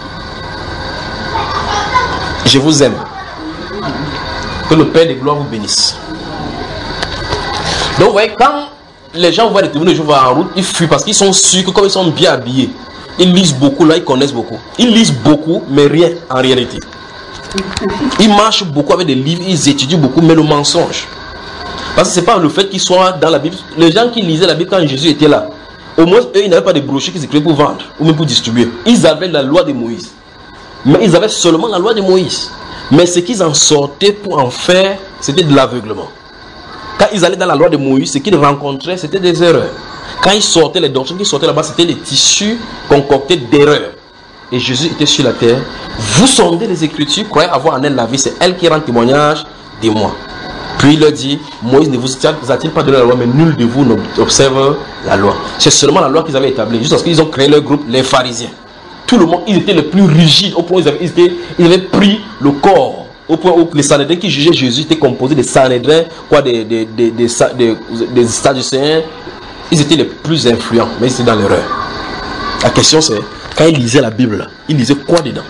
Je vous aime. Que le Père de gloire vous bénisse. Donc, vous voyez, quand les gens voient les témoins de Jéhovah en route, ils fuient parce qu'ils sont sûrs que comme ils sont bien habillés, ils lisent beaucoup, là, ils connaissent beaucoup. Ils lisent beaucoup, mais rien en réalité. Ils marchent beaucoup avec des livres, ils étudient beaucoup, mais le mensonge. Parce que ce n'est pas le fait qu'ils soient dans la Bible. Les gens qui lisaient la Bible quand Jésus était là, au moins, eux, ils n'avaient pas de brochures qu'ils écrivaient pour vendre ou même pour distribuer. Ils avaient la loi de Moïse. Mais ils avaient seulement la loi de Moïse. Mais ce qu'ils en sortaient pour en faire, c'était de l'aveuglement. Quand ils allaient dans la loi de Moïse, ce qu'ils rencontraient, c'était des erreurs. Quand ils sortaient, les doctrines qui sortaient là-bas, c'était les tissus concoctés d'erreurs. Et Jésus était sur la terre. Vous sondez les Écritures, croyez avoir en elle la vie. C'est elle qui rend témoignage de moi. Puis il leur dit, Moïse ne vous a-t-il pas donné la loi, mais nul de vous n'observe la loi. C'est seulement la loi qu'ils avaient établie. Juste parce qu'ils ont créé leur groupe, les pharisiens. Tout le monde, ils étaient les plus rigides, au point où ils avaient, ils étaient, ils avaient pris le corps, au point où les Sanhédrins qui jugeaient Jésus étaient composés des Sanhédrins, quoi, des, des, des, des, des, des Sadducéens. Ils étaient les plus influents, mais ils étaient dans l'erreur. La question c'est, quand ils lisaient la Bible, ils lisaient quoi dedans?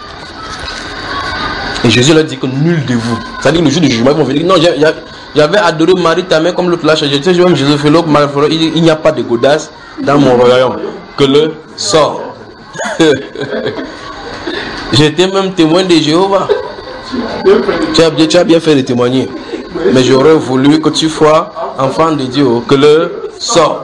Et Jésus leur dit que nul de vous, c'est-à-dire le jour du jugement, ils vont venir, non, j'avais adoré Marie, ta mère, comme l'autre l'a changé. Tu sais, même Jésus fait l'autre, il, il n'y a pas de godasse dans mon royaume. Que le sort. J'étais même témoin de Jéhovah. Tu as, bien, tu as bien fait de témoigner. Mais j'aurais voulu que tu sois enfant de Dieu. Que le sort.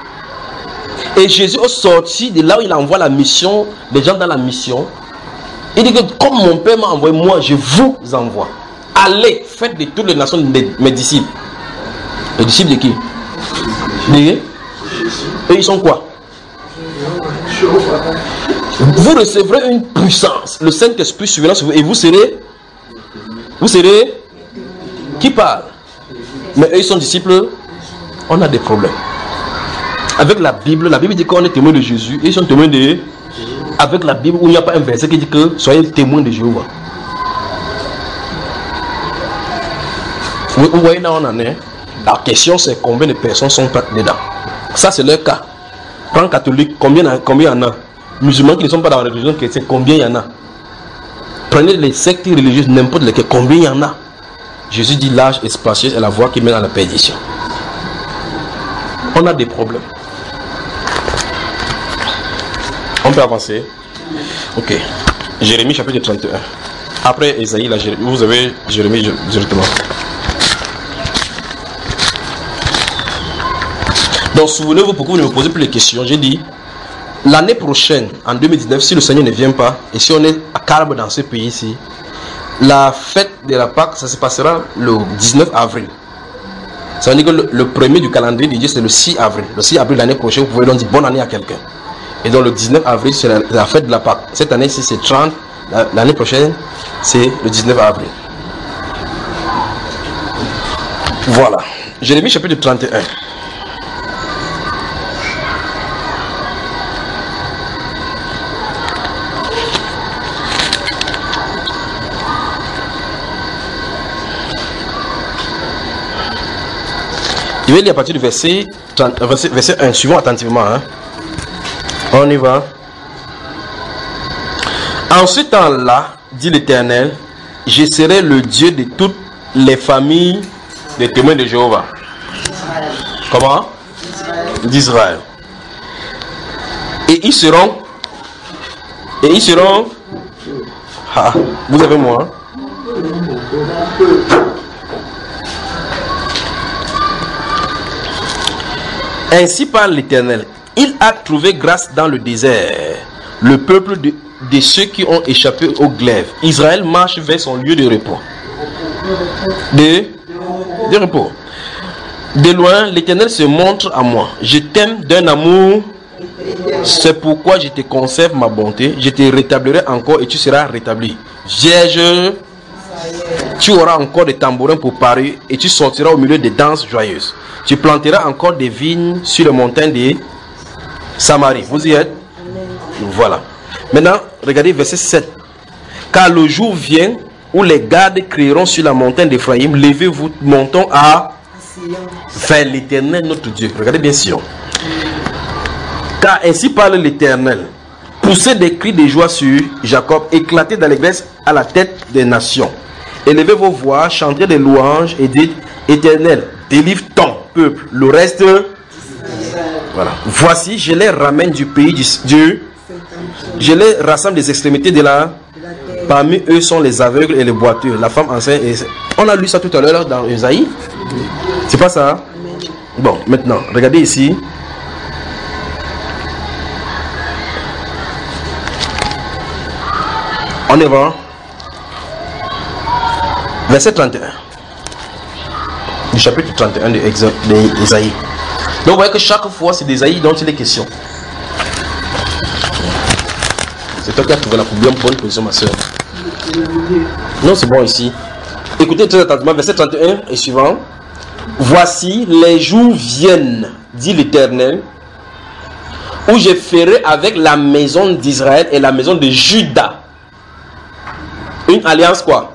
Et Jésus est sorti de là où il envoie la mission, les gens dans la mission. Il dit que comme mon Père m'a envoyé, moi je vous envoie. Allez, faites de toutes les nations de mes disciples. Les disciples de qui? Et ils sont quoi? Vous recevrez une puissance, le Saint-Esprit surviendra sur vous et vous serez, vous serez, qui parle? Mais eux ils sont disciples, on a des problèmes. Avec la Bible, la Bible dit qu'on est témoin de Jésus, et ils sont témoins de, avec la Bible où il n'y a pas un verset qui dit que soyez témoins de Jéhovah. Vous, vous voyez là on en est. La question c'est combien de personnes sont dedans. Ça c'est leur cas. Prends catholique, combien, combien il y en a? Musulmans qui ne sont pas dans la religion chrétienne, combien il y en a? Prenez les sectes religieuses, n'importe lesquelles, combien il y en a? Jésus dit l'âge est spacieux et la voie qui mène à la perdition. On a des problèmes. On peut avancer. Ok. Jérémie chapitre trente et un. Après Esaïe, là, vous avez Jérémie directement. Donc souvenez-vous pourquoi vous ne me posez plus les questions. J'ai dit, l'année prochaine, en deux mille dix-neuf, si le Seigneur ne vient pas, et si on est à calme dans ce pays ici, la fête de la Pâque, ça se passera le dix-neuf avril. Ça veut dire que le, le premier du calendrier de Dieu, c'est le six avril. Le six avril l'année prochaine, vous pouvez donc dire bonne année à quelqu'un. Et donc le dix-neuf avril, c'est la, la fête de la Pâque. Cette année-ci, c'est trente. L'année prochaine, c'est le dix-neuf avril. Voilà. Jérémie chapitre trente et un. Je vais lire à partir du verset, trente, verset, verset un, suivant attentivement. Hein. On y va. En ce temps-là, dit l'Éternel, je serai le Dieu de toutes les familles des témoins de Jéhovah. Comment? D'Israël. Et ils seront. Et ils seront. Ah, vous avez moi. Ainsi parle l'Éternel. Il a trouvé grâce dans le désert, le peuple de, de ceux qui ont échappé au glaive. Israël marche vers son lieu de repos. De, de repos. De loin, l'Éternel se montre à moi. Je t'aime d'un amour. C'est pourquoi je te conserve ma bonté. Je te rétablirai encore et tu seras rétabli. Vierge, tu auras encore des tambourins pour Paris et tu sortiras au milieu des danses joyeuses. Tu planteras encore des vignes sur les montagnes de Samarie. Vous y êtes? Voilà. Maintenant, regardez verset sept. Car le jour vient où les gardes crieront sur la montagne d'Éphraïm, levez-vous, montons à vers l'Éternel notre Dieu. Regardez bien Sion. Car ainsi parle l'Éternel. Poussez des cris de joie sur Jacob, éclatez d'allégresse à la tête des nations. Élevez vos voix, chantez des louanges et dites, Éternel, délivre ton peuple. Le reste, voilà. Voici, je les ramène du pays du Dieu. Je les rassemble des extrémités de la. Parmi eux sont les aveugles et les boiteux, la femme enceinte. Et... on a lu ça tout à l'heure dans Esaïe. C'est pas ça? Bon, maintenant, regardez ici. On y va. Verset trente et un. Du chapitre trente et un de d'Ésaïe. Donc vous voyez que chaque fois c'est d'Ésaïe dont il est question. C'est toi qui as trouvé la bien bonne position, ma soeur. Non, c'est bon ici. Écoutez très attentivement, verset trente et un et suivant. Voici les jours viennent, dit l'Éternel, où je ferai avec la maison d'Israël et la maison de Juda une alliance quoi?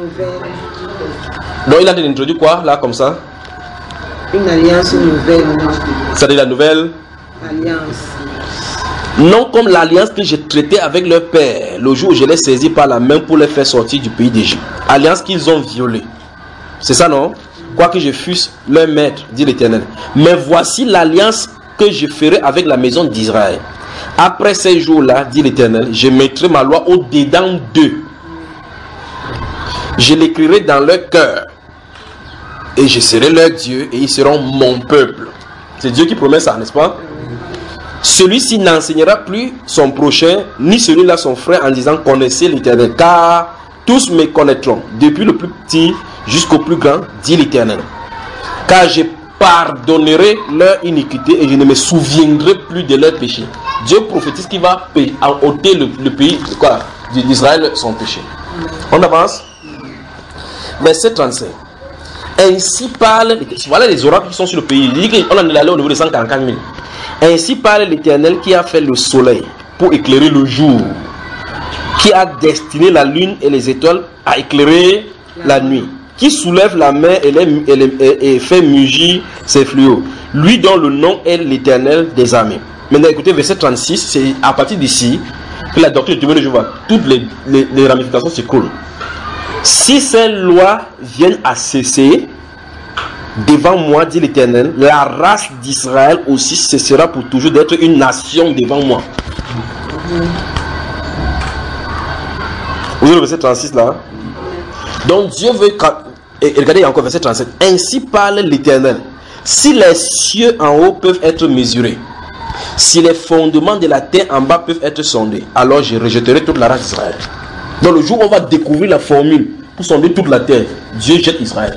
Donc il a introduit quoi là comme ça? Une alliance nouvelle. C'est-à-dire la nouvelle alliance. Non comme l'alliance que j'ai traitée avec leur père le jour où je les saisis par la main pour les faire sortir du pays d'Égypte. Alliance qu'ils ont violée. C'est ça non? Quoique je fusse leur maître, dit l'Éternel. Mais voici l'alliance que je ferai avec la maison d'Israël. Après ces jours-là, dit l'Éternel, je mettrai ma loi au-dedans d'eux. Je l'écrirai dans leur cœur. Et je serai leur Dieu et ils seront mon peuple. C'est Dieu qui promet ça, n'est-ce pas? celui-ci n'enseignera plus son prochain, ni celui-là son frère, en disant connaissez l'Éternel, car tous me connaîtront, depuis le plus petit jusqu'au plus grand, dit l'Éternel. Car je pardonnerai leur iniquité et je ne me souviendrai plus de leurs péchés. Dieu prophétise qu'il va ôter le, le pays quoi, d'Israël son péché. On avance. Verset trente-cinq. Ainsi parle, voilà les oracles qui sont sur le pays. Il dit qu'on en est allé au niveau de cent quarante-quatre mille. Ainsi parle l'Éternel qui a fait le soleil pour éclairer le jour, qui a destiné la lune et les étoiles à éclairer la nuit, qui soulève la mer et, les, et, les, et, et fait mugir ses fluides. Lui dont le nom est l'Éternel des armées. Maintenant écoutez verset trente-six, c'est à partir d'ici que la doctrine de je vois toutes les, les, les ramifications s'écoulent. Si ces lois viennent à cesser devant moi, dit l'Éternel, la race d'Israël aussi cessera pour toujours d'être une nation devant moi. Vous voyez le verset trente-six là? Donc Dieu veut... Et regardez encore verset trente-sept. Ainsi parle l'Éternel. Si les cieux en haut peuvent être mesurés, si les fondements de la terre en bas peuvent être sondés, alors je rejetterai toute la race d'Israël. Dans le jour où on va découvrir la formule pour sonder toute la terre, Dieu jette Israël.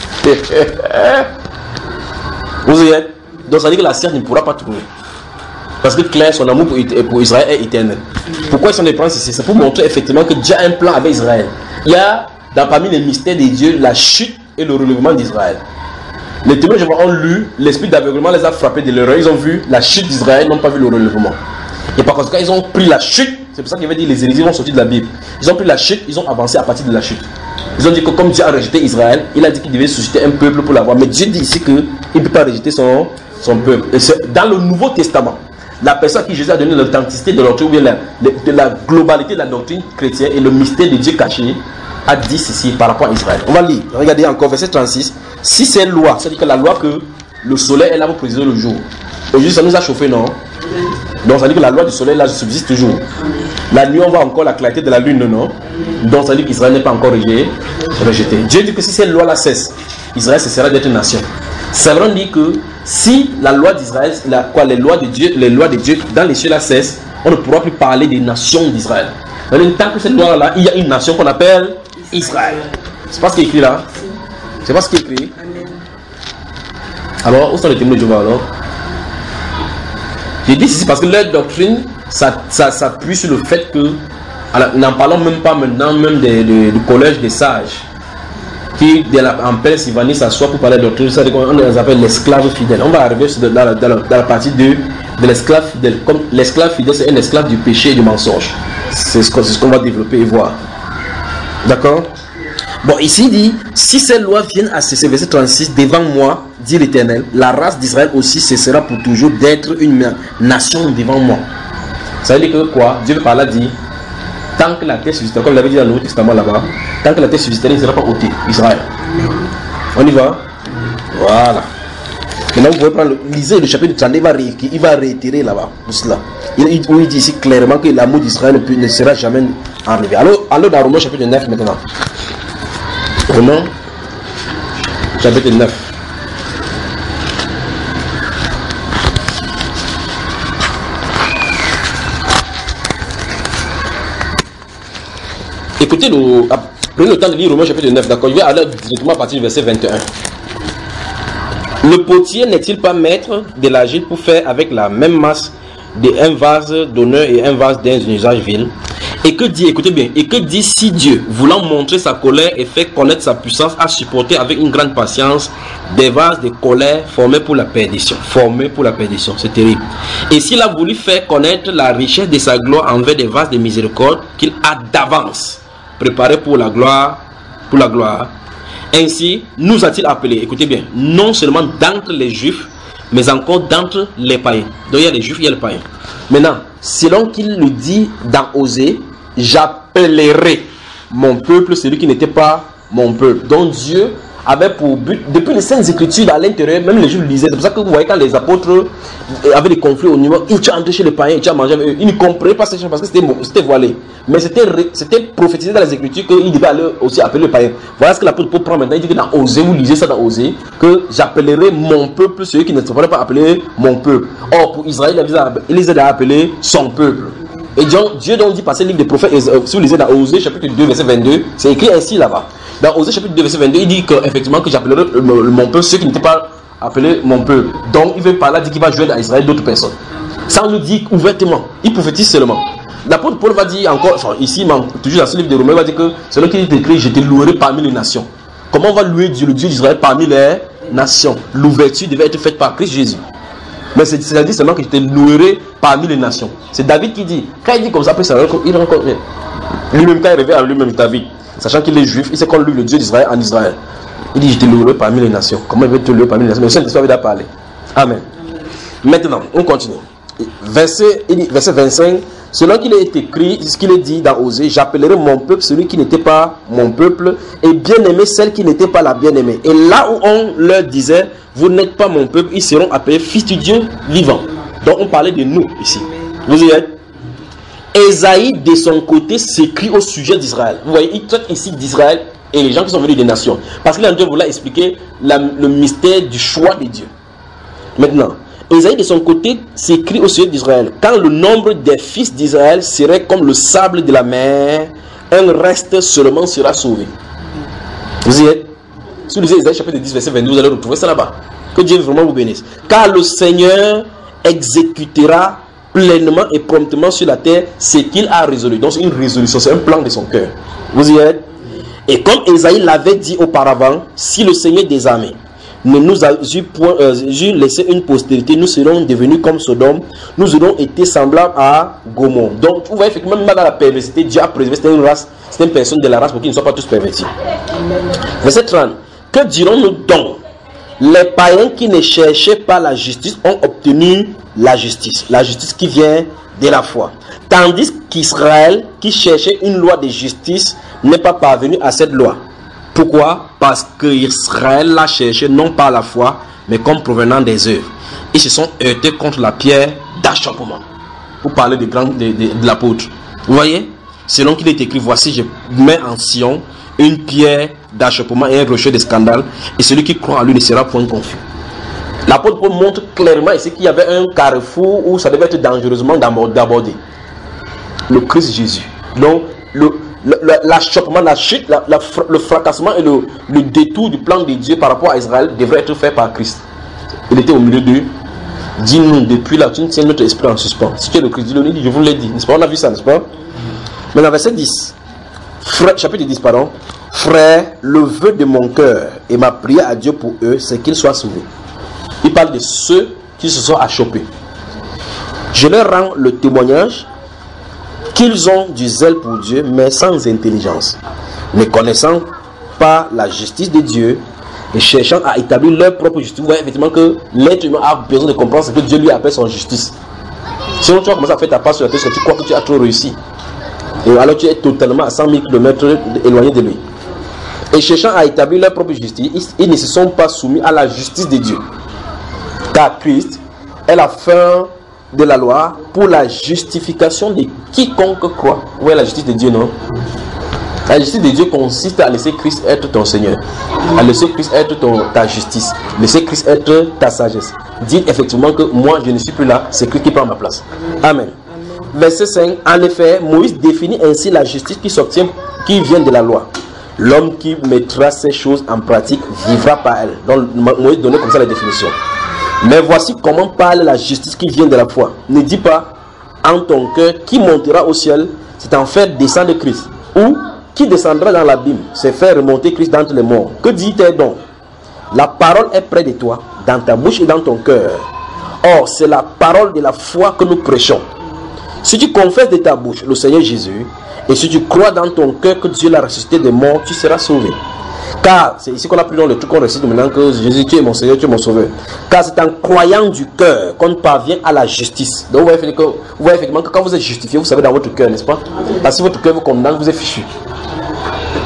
Vous voyez? Donc ça veut dire que la science ne pourra pas trouver. Parce que clair, son amour pour, pour Israël est éternel. Pourquoi ils sont des plans? C'est pour montrer effectivement que Dieu a un plan avec Israël. Il y a dans, parmi les mystères de Dieu la chute et le relèvement d'Israël. Les témoins de Jéhovah ont lu, l'esprit d'aveuglement les a frappés de l'erreur. Ils ont vu la chute d'Israël, n'ont pas vu le relèvement. Et par conséquent, ils ont pris la chute. C'est pour ça qu'il veut dire les hérésies vont sortir de la Bible. Ils ont pris la chute, ils ont avancé à partir de la chute. Ils ont dit que comme Dieu a rejeté Israël, il a dit qu'il devait susciter un peuple pour l'avoir. Mais Dieu dit ici qu'il ne peut pas rejeter son, son peuple. Et c'est dans le Nouveau Testament, la personne à qui Jésus a donné l'authenticité de la doctrine, ou bien la, de la globalité de la doctrine chrétienne et le mystère de Dieu caché, a dit ceci par rapport à Israël. On va lire. Regardez encore verset trente-six. Si c'est loi, c'est-à-dire que la loi que le soleil est là pour présider le jour. Aujourd'hui, ça nous a chauffé, non? Donc ça veut dire que la loi du soleil là subsiste toujours. La nuit on voit encore la clarté de la lune, non? Donc ça veut dire qu'Israël n'est pas encore rejeté. Dieu dit que si cette loi là cesse, Israël cessera d'être une nation. Ça veut dire que si la loi d'Israël, quoi, les lois de Dieu, les lois de Dieu dans les cieux là cessent, on ne pourra plus parler des nations d'Israël. Tant que cette loi là, il y a une nation qu'on appelle Israël. C'est pas ce qui est écrit là. C'est pas ce qui est écrit. Alors où sont les témoins de Jéhovah alors? J'ai dit ceci parce que leur doctrine, ça, ça s'appuie sur le fait que, n'en parlons même pas maintenant, même des, des, du collège des sages, qui de la, en Pennsylvanie s'assoient pour parler de doctrine, ça, on les appelle l'esclave fidèle. On va arriver dans la, dans la, dans la partie de, de l'esclave fidèle. Comme l'esclave fidèle, c'est un esclave du péché et du mensonge. C'est ce qu'on ce qu'on va développer et voir. D'accord? Bon, ici il dit, si ces lois viennent à cesser, verset trente-six, devant moi, dit l'Éternel, la race d'Israël aussi cessera pour toujours d'être une nation devant moi. Ça veut dire que quoi? Dieu par là dit, tant que la terre subsistera, comme il avait dit dans le Nouveau Testament là-bas, tant que la terre subsistera, il ne sera pas ôté, Israël. On y va? Voilà. Maintenant vous pouvez prendre, lisez le chapitre trente, il va, ré, il va réitérer là-bas, pour cela. Il, il, il dit ici clairement que l'amour d'Israël ne, ne sera jamais enlevé. Alors, alors dans Romains chapitre neuf maintenant. Romains chapitre neuf. Écoutez, le, prenez le temps de lire Romains chapitre neuf, d'accord? Je vais aller directement à partir du verset vingt et un. Le potier n'est-il pas maître de l'argile pour faire avec la même masse de un vase d'honneur et un vase d'un usage vil? Et que dit, écoutez bien, et que dit si Dieu, voulant montrer sa colère et faire connaître sa puissance, a supporté avec une grande patience des vases de colère formés pour la perdition, formés pour la perdition, c'est terrible. Et s'il a voulu faire connaître la richesse de sa gloire envers des vases de miséricorde qu'il a d'avance préparés pour la gloire, pour la gloire, ainsi nous a-t-il appelés, écoutez bien, non seulement d'entre les juifs, mais encore d'entre les païens. Donc il y a les juifs, il y a les païens. Maintenant, selon qu'il le dit dans Osée, j'appellerai mon peuple celui qui n'était pas mon peuple. Donc Dieu avait pour but, depuis les Saintes Écritures à l'intérieur, même les Juifs lisaient. C'est pour ça que vous voyez quand les apôtres avaient des conflits au niveau, ils étaient entrés chez les païens, ils mangeaient avec eux. Ils ne comprenaient pas ces choses parce que c'était voilé. Mais c'était prophétisé dans les Écritures qu'ils devaient aller aussi appeler les païens. Voilà ce que l'apôtre Paul prend maintenant. Il dit que dans Osée, vous lisez ça dans Osée, que j'appellerai mon peuple ceux qui ne se feraient pas appeler mon peuple. Or, pour Israël, il les a appelés son peuple. Et Dieu donc dit par ce livre des prophètes, si vous lisez dans Osée chapitre deux verset vingt-deux, c'est écrit ainsi là-bas. Dans Osée chapitre deux verset vingt-deux, il dit que, effectivement que j'appellerai mon peuple ceux qui n'étaient pas appelés mon peuple. Donc il veut par là dire qu'il va jouer dans Israël d'autres personnes. Ça on nous dit ouvertement, il prophétise seulement. L'apôtre Paul va dire encore, enfin ici, toujours dans ce livre de Romains, il va dire que selon qu'il est écrit, je te louerai parmi les nations. Comment on va louer Dieu, le Dieu d'Israël parmi les nations? L'ouverture devait être faite par Christ Jésus. Mais c'est-à-dire seulement que je te louerai parmi les nations. C'est David qui dit. Quand il dit comme ça, après ça, il rencontre lui-même, quand il revient à lui-même David, sachant qu'il est juif, il sait qu'on loue le Dieu d'Israël en Israël. Il dit, je te louerai parmi les nations. Comment il veut te louer parmi les nations? Mais le Saint-Esprit va parler. Amen. Maintenant, on continue. Verset, il dit, verset vingt-cinq. Selon qu'il est écrit, ce qu'il est dit dans Osée, j'appellerai mon peuple celui qui n'était pas mon peuple, et bien-aimé celle qui n'était pas la bien-aimée. Et là où on leur disait, vous n'êtes pas mon peuple, ils seront appelés fils du Dieu vivant. Donc on parlait de nous ici. Vous y êtes? Ésaïe de son côté s'écrit au sujet d'Israël. Vous voyez, il traite ici d'Israël et les gens qui sont venus des nations. Parce qu'il a Dieu voulait expliquer la, le mystère du choix de Dieu. Maintenant, Ésaïe de son côté s'écrit au sujet d'Israël. Quand le nombre des fils d'Israël serait comme le sable de la mer, un reste seulement sera sauvé. Vous y êtes? Si vous lisez Ésaïe chapitre dix verset vingt-deux, vous allez retrouver ça là-bas. Que Dieu vraiment vous bénisse. Car le Seigneur exécutera pleinement et promptement sur la terre ce qu'il a résolu. Donc c'est une résolution, c'est un plan de son cœur. Vous y êtes? Et comme Ésaïe l'avait dit auparavant, si le Seigneur des armées ne nous a point, euh, laissé une postérité, nous serons devenus comme Sodome, nous aurons été semblables à Gomorrhe. Donc vous voyez effectivement, même dans la perversité, Dieu a préservé, c'était une race, c'était une personne de la race pour qu'ils ne soient pas tous pervertis. Verset trente. Que dirons-nous donc? Les païens qui ne cherchaient pas la justice ont obtenu la justice, la justice qui vient de la foi. Tandis qu'Israël, qui cherchait une loi de justice, n'est pas parvenu à cette loi. Pourquoi? Parce que Israël l'a cherché non pas la foi, mais comme provenant des œuvres. Ils se sont heurtés contre la pierre d'achoppement. Pour parler de, grand, de, de, de l'apôtre. Vous voyez? Selon qu'il est écrit, voici je mets en Sion une pierre d'achoppement et un rocher de scandale, et celui qui croit en lui ne sera point confus. L'apôtre Paul montre clairement ici qu'il y avait un carrefour où ça devait être dangereusement d'aborder. Le Christ Jésus. Donc, le l'achoppement, la chute, la, la, le fracassement et le, le détour du plan de Dieu par rapport à Israël devrait être fait par Christ. Il était au milieu d'eux. Dis-nous, depuis là, tu ne tiens notre esprit en suspens. Si tu es le Christ, dis-le, je vous l'ai dit. N'est-ce pas? On a vu ça, n'est-ce pas? Maintenant, verset dix. Frère, chapitre dix, pardon. Frère, le vœu de mon cœur et ma prière à Dieu pour eux, c'est qu'ils soient sauvés. Il parle de ceux qui se sont achoppés. Je leur rends le témoignage qu'ils ont du zèle pour Dieu, mais sans intelligence, ne connaissant pas la justice de Dieu et cherchant à établir leur propre justice. Vous voyez effectivement que l'être humain a besoin de comprendre ce que Dieu lui appelle son justice. Sinon tu vas commencer à faire ta part sur la tête parce que tu crois que tu as trop réussi. Et alors tu es totalement à cent mille kilomètres éloigné de lui. Et cherchant à établir leur propre justice, ils ne se sont pas soumis à la justice de Dieu. Car Christ est la fin de la loi pour la justification de quiconque croit. Vous voyez la justice de Dieu, non? La justice de Dieu consiste à laisser Christ être ton Seigneur, à laisser Christ être ton, ta justice, laisser Christ être ta sagesse. Dites effectivement que moi je ne suis plus là, c'est Christ qui prend ma place. Amen. Verset cinq. En effet, Moïse définit ainsi la justice qui s'obtient, qui vient de la loi. L'homme qui mettra ces choses en pratique vivra par elle. Donc Moïse donnait comme ça la définition. Mais voici comment parle la justice qui vient de la foi. Ne dis pas en ton cœur qui montera au ciel, c'est en faire descendre Christ. Ou qui descendra dans l'abîme, c'est faire remonter Christ d'entre les morts. Que dit-elle donc? La parole est près de toi, dans ta bouche et dans ton cœur. Or, c'est la parole de la foi que nous prêchons. Si tu confesses de ta bouche le Seigneur Jésus, et si tu crois dans ton cœur que Dieu l'a ressuscité des morts, tu seras sauvé. Car, c'est ici qu'on a pris dans le truc qu'on récite maintenant que Jésus, tu es mon Seigneur, tu es mon Sauveur. Car c'est en croyant du cœur qu'on parvient à la justice. Donc vous voyez, que, vous voyez effectivement que quand vous êtes justifié, vous savez dans votre cœur, n'est-ce pas? Parce que si votre cœur vous condamne, vous êtes fichu.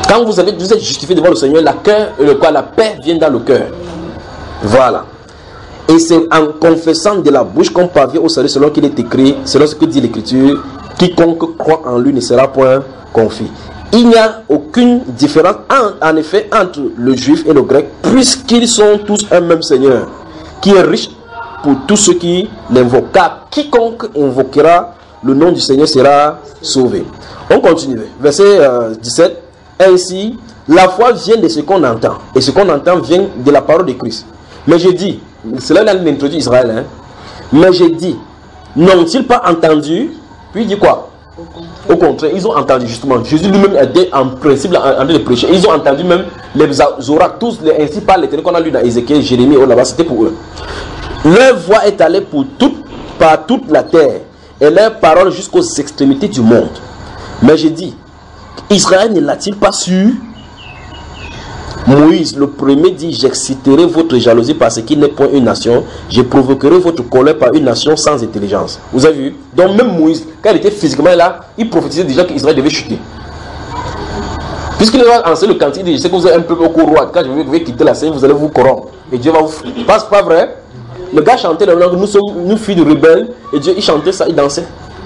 Quand vous, avez, vous êtes justifié devant le Seigneur, la, cœur, le, quoi, la paix vient dans le cœur. Voilà. Et c'est en confessant de la bouche qu'on parvient au salut selon qu'il est écrit, selon ce que dit l'Écriture, quiconque croit en lui ne sera point confus. Il n'y a aucune différence en, en effet entre le juif et le grec, puisqu'ils sont tous un même Seigneur, qui est riche pour tous ceux qui l'invoquent. Car quiconque invoquera le nom du Seigneur sera sauvé. On continue. Verset euh, dix-sept. Ainsi, la foi vient de ce qu'on entend. Et ce qu'on entend vient de la parole de Christ. Mais j'ai dit, cela il a introduit Israël. Hein? Mais j'ai dit, n'ont-ils pas entendu? Puis il dit quoi? Au contraire, ils ont entendu justement. Jésus lui-même était en principe en train de prêcher. Ils ont entendu même les oracles, tous les, ainsi par l'Éternel qu'on a lu dans Ézéchiel, Jérémie, oh là-bas, c'était pour eux. Leur voix est allée pour toute, par toute la terre et leur parole jusqu'aux extrémités du monde. Mais j'ai dit, Israël ne l'a-t-il pas su? Moïse, le premier, dit, j'exciterai votre jalousie parce qu'il n'est point une nation, je provoquerai votre colère par une nation sans intelligence. Vous avez vu? Donc même Moïse, quand il était physiquement là, il prophétisait déjà qu'Israël devait chuter. Puisqu'il a lancé le cantique, il dit, je sais que vous êtes un peu au roi, quand je vais quitter la scène, vous allez vous corrompre. Et Dieu va vous... Pas, pas vrai? Le gars chantait la langue, nous sommes, nous filles de rebelles, et Dieu, il chantait ça, il dansait.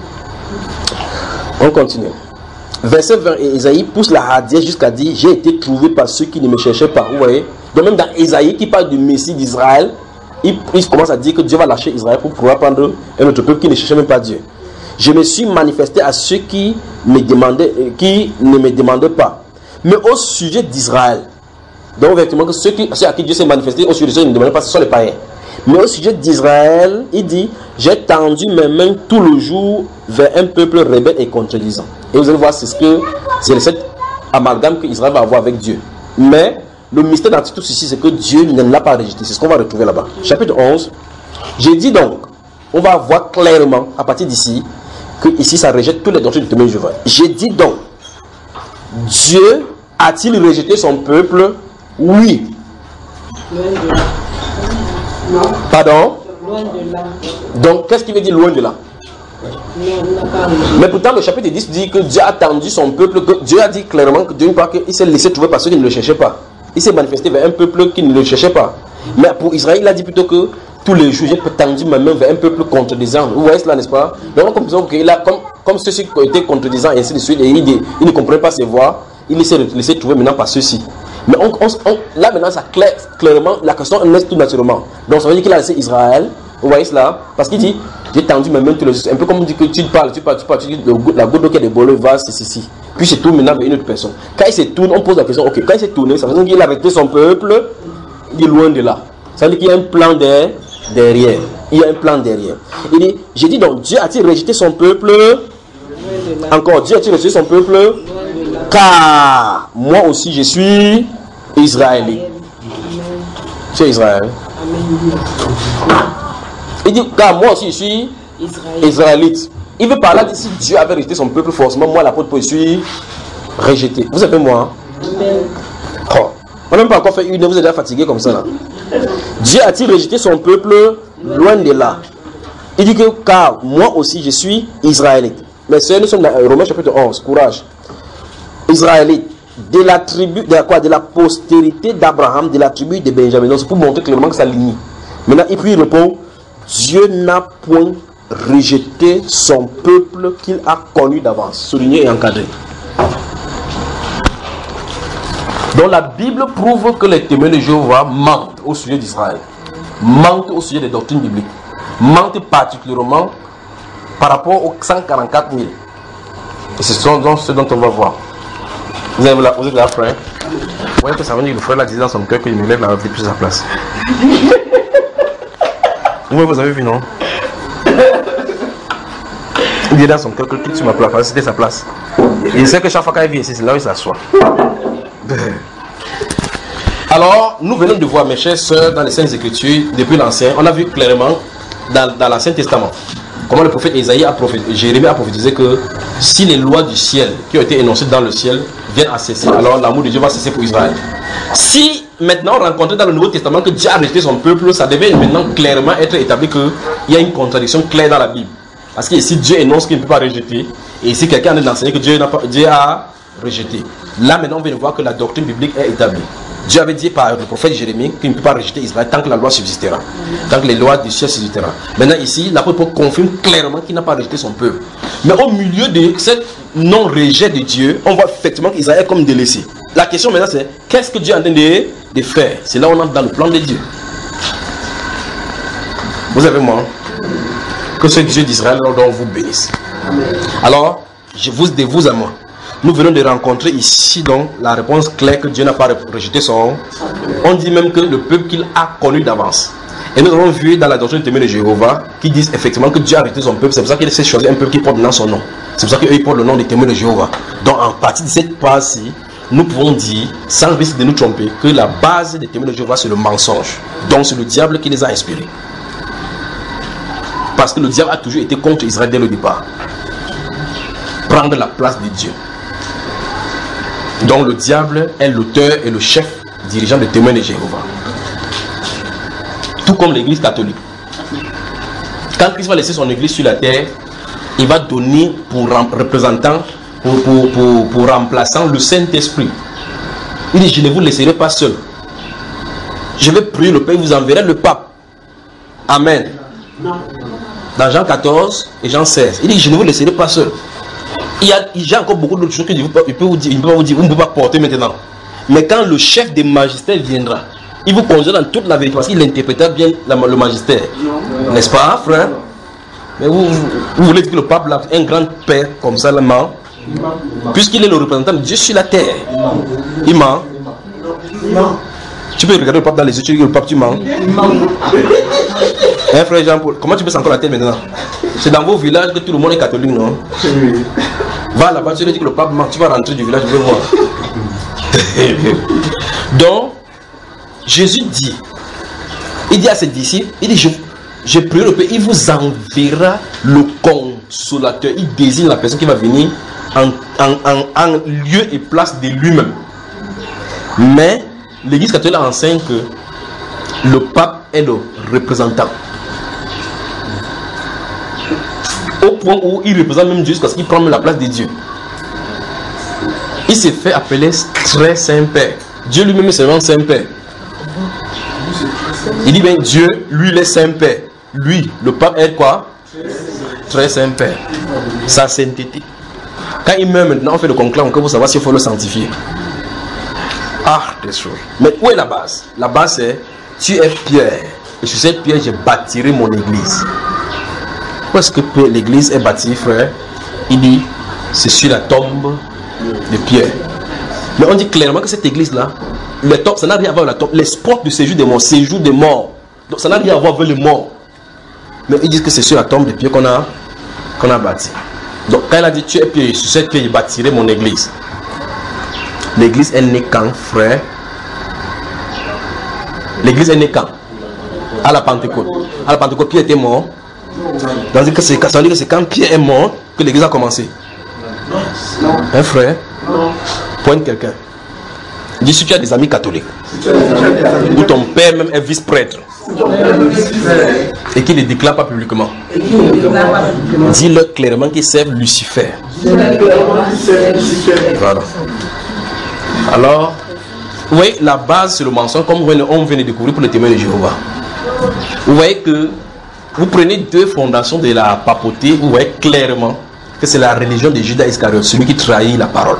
On continue. Verset vingt, et Isaïe pousse la hardiesse jusqu'à dire, j'ai été trouvé par ceux qui ne me cherchaient pas. Vous voyez? Donc même dans Isaïe qui parle du Messie d'Israël, il, il commence à dire que Dieu va lâcher Israël pour pouvoir prendre un autre peuple qui ne cherchait même pas Dieu. Je me suis manifesté à ceux qui, me demandaient, qui ne me demandaient pas. Mais au sujet d'Israël, donc effectivement que ceux, qui, ceux à qui Dieu s'est manifesté, au sujet de ceux qui ne demandaient pas, ce sont les païens. Mais au sujet d'Israël, il dit, j'ai tendu mes mains tout le jour vers un peuple rebelle et contredisant. Et vous allez voir, c'est ce que c'est cette amalgame que Israël va avoir avec Dieu. Mais le mystère dans tout ceci, c'est que Dieu ne l'a pas rejeté. C'est ce qu'on va retrouver là-bas. Chapitre onze. J'ai dit donc, on va voir clairement à partir d'ici que ici ça rejette toutes les doctrines du témoin de Jéhovah. J'ai dit donc, Dieu a-t-il rejeté son peuple? Oui. Non. Pardon? Loin de là. Donc, qu'est-ce qui veut dire loin de là? Non, on n'a pas rejeté. Mais pourtant, le chapitre dix dit que Dieu a attendu son peuple, que Dieu a dit clairement que d'une part qu'il s'est laissé trouver par ceux qui ne le cherchaient pas. Il s'est manifesté vers un peuple qui ne le cherchait pas. Mais pour Israël, il a dit plutôt que tous les jours, j'ai tendu ma main vers un peuple contredisant. Vous voyez cela, n'est-ce pas? Donc, comme, qu'il a, comme, comme ceux-ci qui étaient contredisants et ainsi de suite, et il, dit, il ne comprenait pas ses voix, il s'est laissé trouver maintenant par ceux-ci. Mais on, on, on, là maintenant, ça claire clairement, la question naît tout naturellement. Donc ça veut dire qu'il a laissé Israël, vous voyez cela? Parce qu'il dit, j'ai tendu mes mains tous les jours. Un peu comme on dit que tu parles, tu parles, tu parles, tu dis, le, la goutte d'eau qui a des bolets va, c'est ceci. Puis il se tourne maintenant vers une autre personne. Quand il se tourne, on pose la question, ok, quand il s'est tourné, ça veut dire qu'il a arrêté son peuple, il est loin de là. Ça veut dire qu'il y a un plan de, derrière. Il y a un plan derrière. Il dit, j'ai dit donc, Dieu a-t-il rejeté son peuple? Encore, Dieu a-t-il rejeté son peuple? Car moi aussi je suis israélite. C'est Israël. Il dit, car moi aussi je suis israélite. Il veut parler de si Dieu avait rejeté son peuple, forcément, moi l'apôtre Paul, je suis rejeté. Vous savez moi? Oh. On n'a même pas encore fait une heure, vous êtes déjà fatigué comme ça là. Dieu a-t-il rejeté son peuple? Loin de là. Il dit que, car moi aussi je suis israélite. Mais c'est nous sommes dans Romains chapitre onze, courage. Israélite, de la tribu, de la quoi, de la postérité d'Abraham, de la tribu de Benjamin. Donc c'est pour montrer clairement que ça ligne. Maintenant, et puis il répond, Dieu n'a point rejeté son peuple qu'il a connu d'avance, souligné et encadré. Donc la Bible prouve que les témoins de Jéhovah mentent au sujet d'Israël, mentent au sujet des doctrines bibliques, mentent particulièrement par rapport aux cent quarante-quatre mille. Et c'est ce dont on va voir. Vous, avez la, vous êtes là, frère? Vous voyez que ça veut dire que le frère là disait dans son cœur qu'il me lève la vie plus à sa place. Vous, vous avez vu, non? Il dit dans son cœur que tout sur ma place, c'était sa place. Il sait que chaque fois qu'il vient ici, c'est là où il s'assoit. Alors, nous venons de voir, mes chers sœurs, dans les Saintes Écritures, depuis l'Ancien, on a vu clairement dans, dans l'Ancien Testament comment le prophète Isaïe a prophétisé, Jérémie a prophétisé que si les lois du ciel qui ont été énoncées dans le ciel viennent à cesser, alors l'amour de Dieu va cesser pour Israël. Si maintenant on rencontre dans le Nouveau Testament que Dieu a rejeté son peuple, ça devait maintenant clairement être établi qu'il y a une contradiction claire dans la Bible. Parce que ici Dieu énonce qu'il ne peut pas rejeter, et ici quelqu'un a enseigné que Dieu, n'a pas, Dieu a rejeté. Là maintenant on vient de voir que la doctrine biblique est établie. Dieu avait dit par le prophète Jérémie qu'il ne peut pas rejeter Israël tant que la loi subsistera, tant que les lois du ciel subsisteront. Maintenant ici, l'apôtre confirme clairement qu'il n'a pas rejeté son peuple. Mais au milieu de ce non-rejet de Dieu, on voit effectivement qu'Israël est comme délaissé. La question maintenant c'est, qu'est-ce que Dieu est en train de, de faire? C'est là où on entre dans le plan de Dieu. Vous avez moi, que ce Dieu d'Israël dont vous bénisse. Alors, je vous de vous à moi. Nous venons de rencontrer ici donc la réponse claire que Dieu n'a pas rejeté son. On dit même que le peuple qu'il a connu d'avance. Et nous avons vu dans la doctrine des témoins de Jéhovah qui disent effectivement que Dieu a rejeté son peuple. C'est pour ça qu'il s'est choisi un peuple qui porte maintenant son nom. C'est pour ça qu'eux portent le nom des témoins de Jéhovah. Donc en partie de cette base-ci, nous pouvons dire, sans risque de nous tromper, que la base des témoins de Jéhovah c'est le mensonge. Donc c'est le diable qui les a inspirés. Parce que le diable a toujours été contre Israël dès le départ. Prendre la place de Dieu. Donc le diable est l'auteur et le chef dirigeant des témoins de Jéhovah. Tout comme l'église catholique. Quand Christ va laisser son église sur la terre, il va donner pour représentant, pour, pour, pour, pour remplaçant le Saint-Esprit. Il dit, je ne vous laisserai pas seul. Je vais prier le Père, vous enverrai le pape. Amen. Dans Jean quatorze et Jean seize, il dit, je ne vous laisserai pas seul. Il y a, il y a encore beaucoup d'autres choses qu'il peut vous dire, il ne peut pas vous dire, vous ne pouvez pas porter maintenant. Mais quand le chef des magistères viendra, il vous conduira dans toute la vérité parce qu'il interprétera bien la, le magistère. N'est-ce pas, frère? Mais vous, vous, vous voulez dire que le pape, là, un grand père comme ça, là, ment? Puisqu'il est le représentant de Dieu sur la terre. Il ment? Tu peux regarder le pape dans les yeux, tu dis que le pape, tu mens? Hein, frère Jean-Paul, comment tu peux encore la tête maintenant? C'est dans vos villages que tout le monde est catholique, non? Va là-bas, tu lui dis que le pape ment, tu vas rentrer du village, je veux voir. Donc, Jésus dit, il dit à ses disciples, il dit, je, je prie le Père, il vous enverra le consolateur. Il désigne la personne qui va venir en, en, en, en lieu et place de lui-même. Mais l'Église catholique enseigne que le pape est le représentant. Au point où il représente même Dieu parce qu'il prend même la place de Dieu. Il s'est fait appeler très Saint-Père. Dieu lui-même est seulement Saint-Père. Il dit bien Dieu, lui il est Saint-Père. Lui, le pape est quoi? Très Saint-Père. Sa sainteté. Quand il meurt maintenant, on fait le conclave encore pour savoir s'il faut le sanctifier. Ah, des choses. Mais où est la base? La base c'est, tu es Pierre. Et sur cette pierre, j'ai bâtirai mon église. Où est-ce que l'église est bâtie, frère? Il dit, c'est sur la tombe de Pierre. Mais on dit clairement que cette église-là, le tombe, ça n'a rien à voir avec la tombe. Les spots de séjour des morts, séjour des morts. Donc ça n'a rien à voir avec les morts. Mais ils disent que c'est sur la tombe de Pierre qu'on a, qu'on a bâti. Donc quand il a dit, tu es Pierre, sur cette pierre, je bâtirai mon église. L'église est née quand, frère? L'église est née quand? À la Pentecôte. À la Pentecôte, Pierre était mort. Ça veut dire que c'est quand Pierre est mort que l'église a commencé. Un frère, pointe quelqu'un. Dis si tu as des amis catholiques, ou ton père même est vice-prêtre, et qu'il ne le déclare pas publiquement, dis-leur clairement qu'ils servent Lucifer. Voilà. Alors, vous voyez, la base c'est le mensonge, comme on vient de découvrir pour les témoins de Jéhovah. Vous voyez que vous prenez deux fondations de la papauté, vous voyez clairement que c'est la religion de Judas Iscariote, celui qui trahit la parole.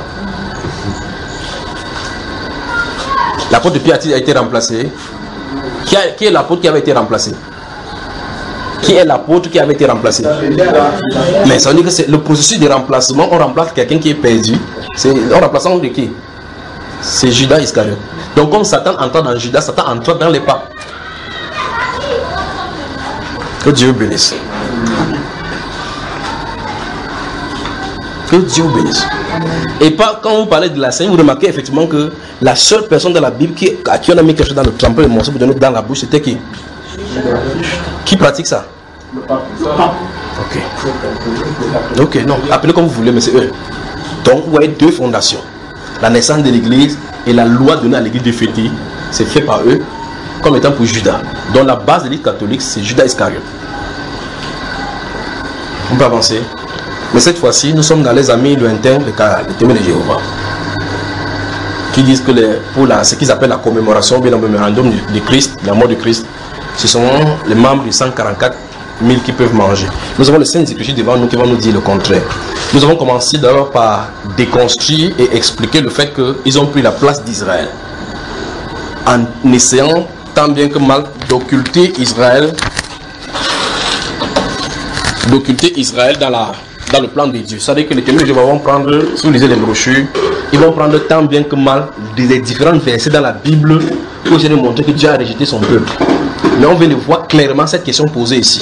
L'apôtre de Pierre a été remplacé. Qui, a, qui est l'apôtre qui avait été remplacé? Qui est l'apôtre qui avait été remplacé? Mais ça veut dire que c'est le processus de remplacement. On remplace quelqu'un qui est perdu. C'est en remplaçant de qui? C'est Judas Iscariote. Donc comme Satan entre dans Judas, Satan entre dans les papes. Que Dieu bénisse. Que Dieu bénisse. Et pas, quand vous parlez de la scène, vous remarquez effectivement que la seule personne dans la Bible qui, à qui on a mis quelque chose dans le trempe de morceau pour donner dans la bouche, c'était qui? Qui pratique ça? Ok. Ok, non. Appelez comme vous voulez, mais c'est eux. Donc, vous voyez deux fondations. La naissance de l'église et la loi donnée à l'église de fêter, c'est fait par eux, comme étant pour Judas. Donc, la base de l'église catholique, c'est Judas Iscariote. On peut avancer. Mais cette fois-ci, nous sommes dans les amis lointains, les témoins de Jéhovah. qui disent que les, pour la, ce qu'ils appellent la commémoration, bien le mémorandum de, de Christ, la mort de Christ, ce sont les membres de cent quarante-quatre mille qui peuvent manger. Nous avons les Saintes Écritures devant nous qui vont nous dire le contraire. Nous avons commencé d'abord par déconstruire et expliquer le fait qu'ils ont pris la place d'Israël en essayant tant bien que mal d'occulter Israël d'occulter Israël dans, la, dans le plan de Dieu. C'est-à-dire que les témoins de Jéhovah vont prendre, si vous lisez les brochures, ils vont prendre tant bien que mal des différents versets dans la Bible pour essayer de montrer que Dieu a rejeté son peuple. Mais on veut le voir clairement cette question posée ici.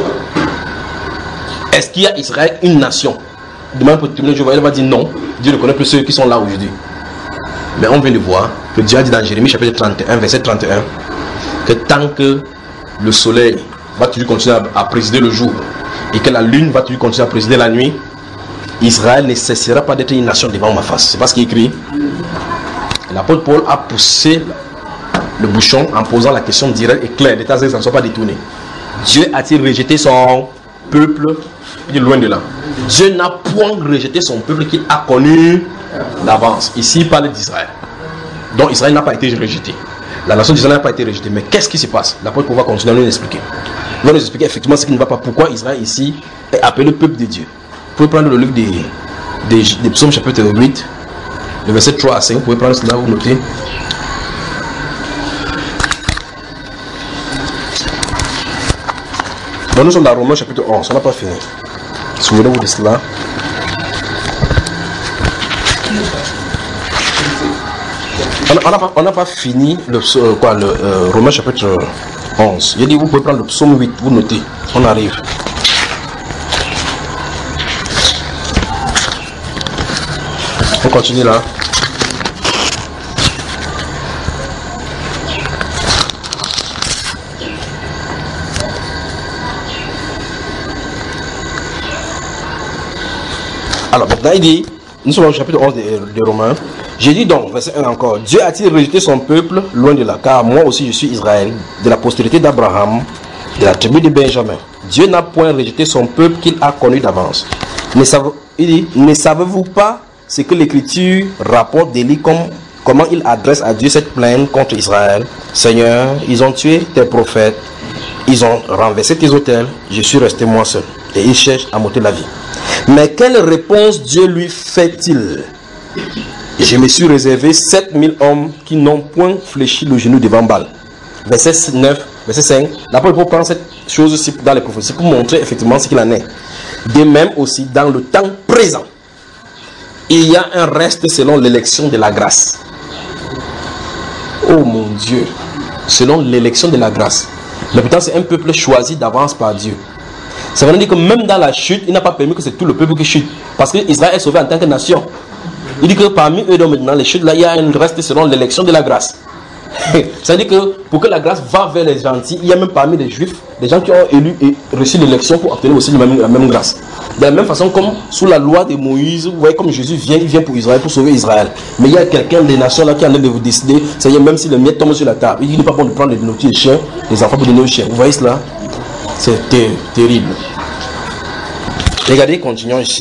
Est-ce qu'il y a Israël une nation? Demain pour le témoin de Jéhovah, il va dire non. Dieu ne connaît plus ceux qui sont là aujourd'hui. Mais on veut le voir que Dieu a dit dans Jérémie chapitre trente et un, verset trente et un, que tant que le soleil va toujours continuer à, à présider le jour et que la lune va toujours continuer à présider la nuit, Israël ne cessera pas d'être une nation devant ma face. C'est pas ce qui est écrit. L'apôtre Paul a poussé le bouchon en posant la question directe et claire, d'état que ça ne soit pas détourné. Dieu a-t-il rejeté son peuple? Il dit loin de là. Dieu n'a point rejeté son peuple qu'il a connu d'avance. Ici, il parle d'Israël. Donc Israël n'a pas été rejeté. La nation d'Israël n'a pas été rejetée. Mais qu'est-ce qui se passe? L'apôtre Paul va continuer à nous expliquer. Il va nous expliquer effectivement ce qui ne va pas. Pourquoi Israël ici est appelé peuple de Dieu. Vous pouvez prendre le livre des, des, des psaumes chapitre huit, le verset trois à cinq. Vous pouvez prendre cela, vous notez. Donc nous sommes dans Romains chapitre onze, on n'a pas fini. Souvenez-vous de cela. On n'a pas, on n'a pas fini le, euh, quoi, le euh, Romains chapitre onze. Il dit vous pouvez prendre le psaume huit, vous notez. On arrive. On continue là. Alors maintenant il dit, nous sommes au chapitre onze de, de Romains. J'ai dit donc, verset un encore, Dieu a-t-il rejeté son peuple? Loin de là, car moi aussi je suis Israël, de la postérité d'Abraham, de la tribu de Benjamin. Dieu n'a point rejeté son peuple qu'il a connu d'avance. Ne savez, il dit, ne savez-vous pas ce que l'Écriture rapporte d'Élie, comme, comment il adresse à Dieu cette plainte contre Israël? Seigneur, ils ont tué tes prophètes, ils ont renversé tes autels, je suis resté moi seul. Et ils cherchent à m'ôter la vie. Mais quelle réponse Dieu lui fait-il? Je me suis réservé sept mille hommes qui n'ont point fléchi le genou devant Baal. Verset neuf, verset cinq. L'apôtre Paul prend cette chose dans les prophéties pour montrer effectivement ce qu'il en est. De même aussi, dans le temps présent, il y a un reste selon l'élection de la grâce. Oh mon Dieu, selon l'élection de la grâce. Mais pourtant, c'est un peuple choisi d'avance par Dieu. Ça veut dire que même dans la chute, il n'a pas permis que c'est tout le peuple qui chute. Parce que Israël est sauvé en tant que nation. Il dit que parmi eux, donc maintenant, les chutes là, il y a un reste selon l'élection de la grâce. Ça veut dire que pour que la grâce va vers les gentils, il y a même parmi les juifs des gens qui ont élu et reçu l'élection pour obtenir aussi la même, la même grâce. De la même façon, comme sous la loi de Moïse, vous voyez comme Jésus vient, il vient pour Israël, pour sauver Israël. Mais il y a quelqu'un des nations là qui est en train de vous décider, ça y est, même si le miette tombe sur la table, il n'est pas bon de prendre les nourritures des chiens, les enfants pour donner aux chiens. Vous voyez cela? C'est ter terrible. Regardez, continuons ici.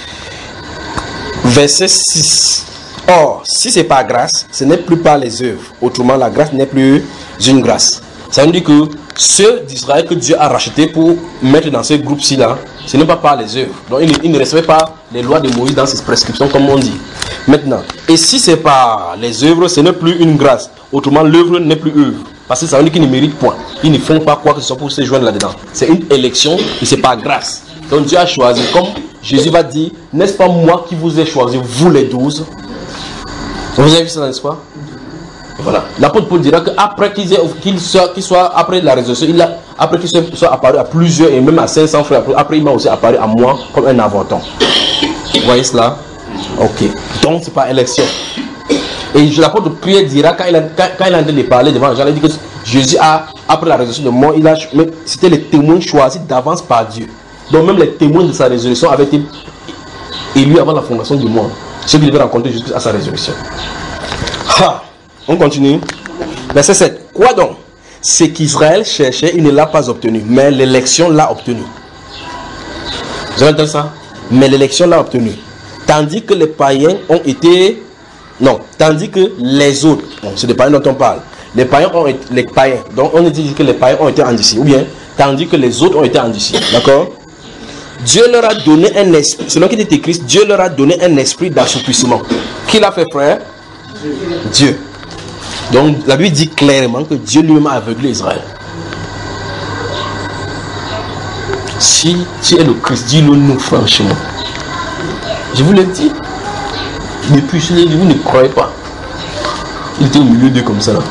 Verset six. Or, si c'est par grâce, ce n'est plus par les œuvres. Autrement, la grâce n'est plus une grâce. Ça veut dire que ceux d'Israël que Dieu a rachetés pour mettre dans ce groupe-ci là, ce n'est pas par les œuvres. Donc, ils il ne respectent pas les lois de Moïse dans ses prescriptions, comme on dit. Maintenant, et si c'est par les œuvres, ce n'est plus une grâce. Autrement, l'œuvre n'est plus œuvre. Parce que ça veut dire qu'ils ne méritent point. Ils ne font pas quoi que ce soit pour se joindre là-dedans. C'est une élection et c'est par grâce. Donc Dieu a choisi, comme Jésus va dire, n'est-ce pas moi qui vous ai choisi, vous les douze? Vous avez vu ça, n'est-ce pas? Voilà. L'apôtre Paul dira qu'après qu'il qu soit, qu soit, après la résurrection, il a, après qu'il soit, soit apparu à plusieurs et même à cinq cents frères, après il m'a aussi apparu à moi comme un avorton. Vous voyez cela? Ok. Donc c'est pas élection. Et l'apôtre Pierre dira, quand il a, quand, quand il a en train de parler devant les gens, il a dit que Jésus a, après la résurrection de mort, il a, c'était les témoins choisis d'avance par Dieu. Donc même les témoins de sa résurrection avaient été élus avant la fondation du monde. Ceux qui devaient rencontrer jusqu'à sa résurrection. Ha! On continue. Verset sept. Quoi donc? Ce qu'Israël cherchait, il ne l'a pas obtenu. Mais l'élection l'a obtenu. Vous avez entendu ça? Mais l'élection l'a obtenu. Tandis que les païens ont été Non, tandis que les autres, bon, c'est des païens dont on parle. Les païens ont été, les païens, donc on dit que les païens ont été endurcis, ou bien, tandis que les autres ont été endurcis, d'accord? Dieu leur a donné un esprit, selon qu'il est écrit, Dieu leur a donné un esprit d'assoupissement. Qui l'a fait, frère? Dieu. Donc, la Bible dit clairement que Dieu lui-même a aveuglé Israël. Si tu es le Christ, dis-le nous franchement. Je vous l'ai dit. Depuis, je l'ai dit, vous ne croyez pas. Il était au milieu d'eux comme ça. Là.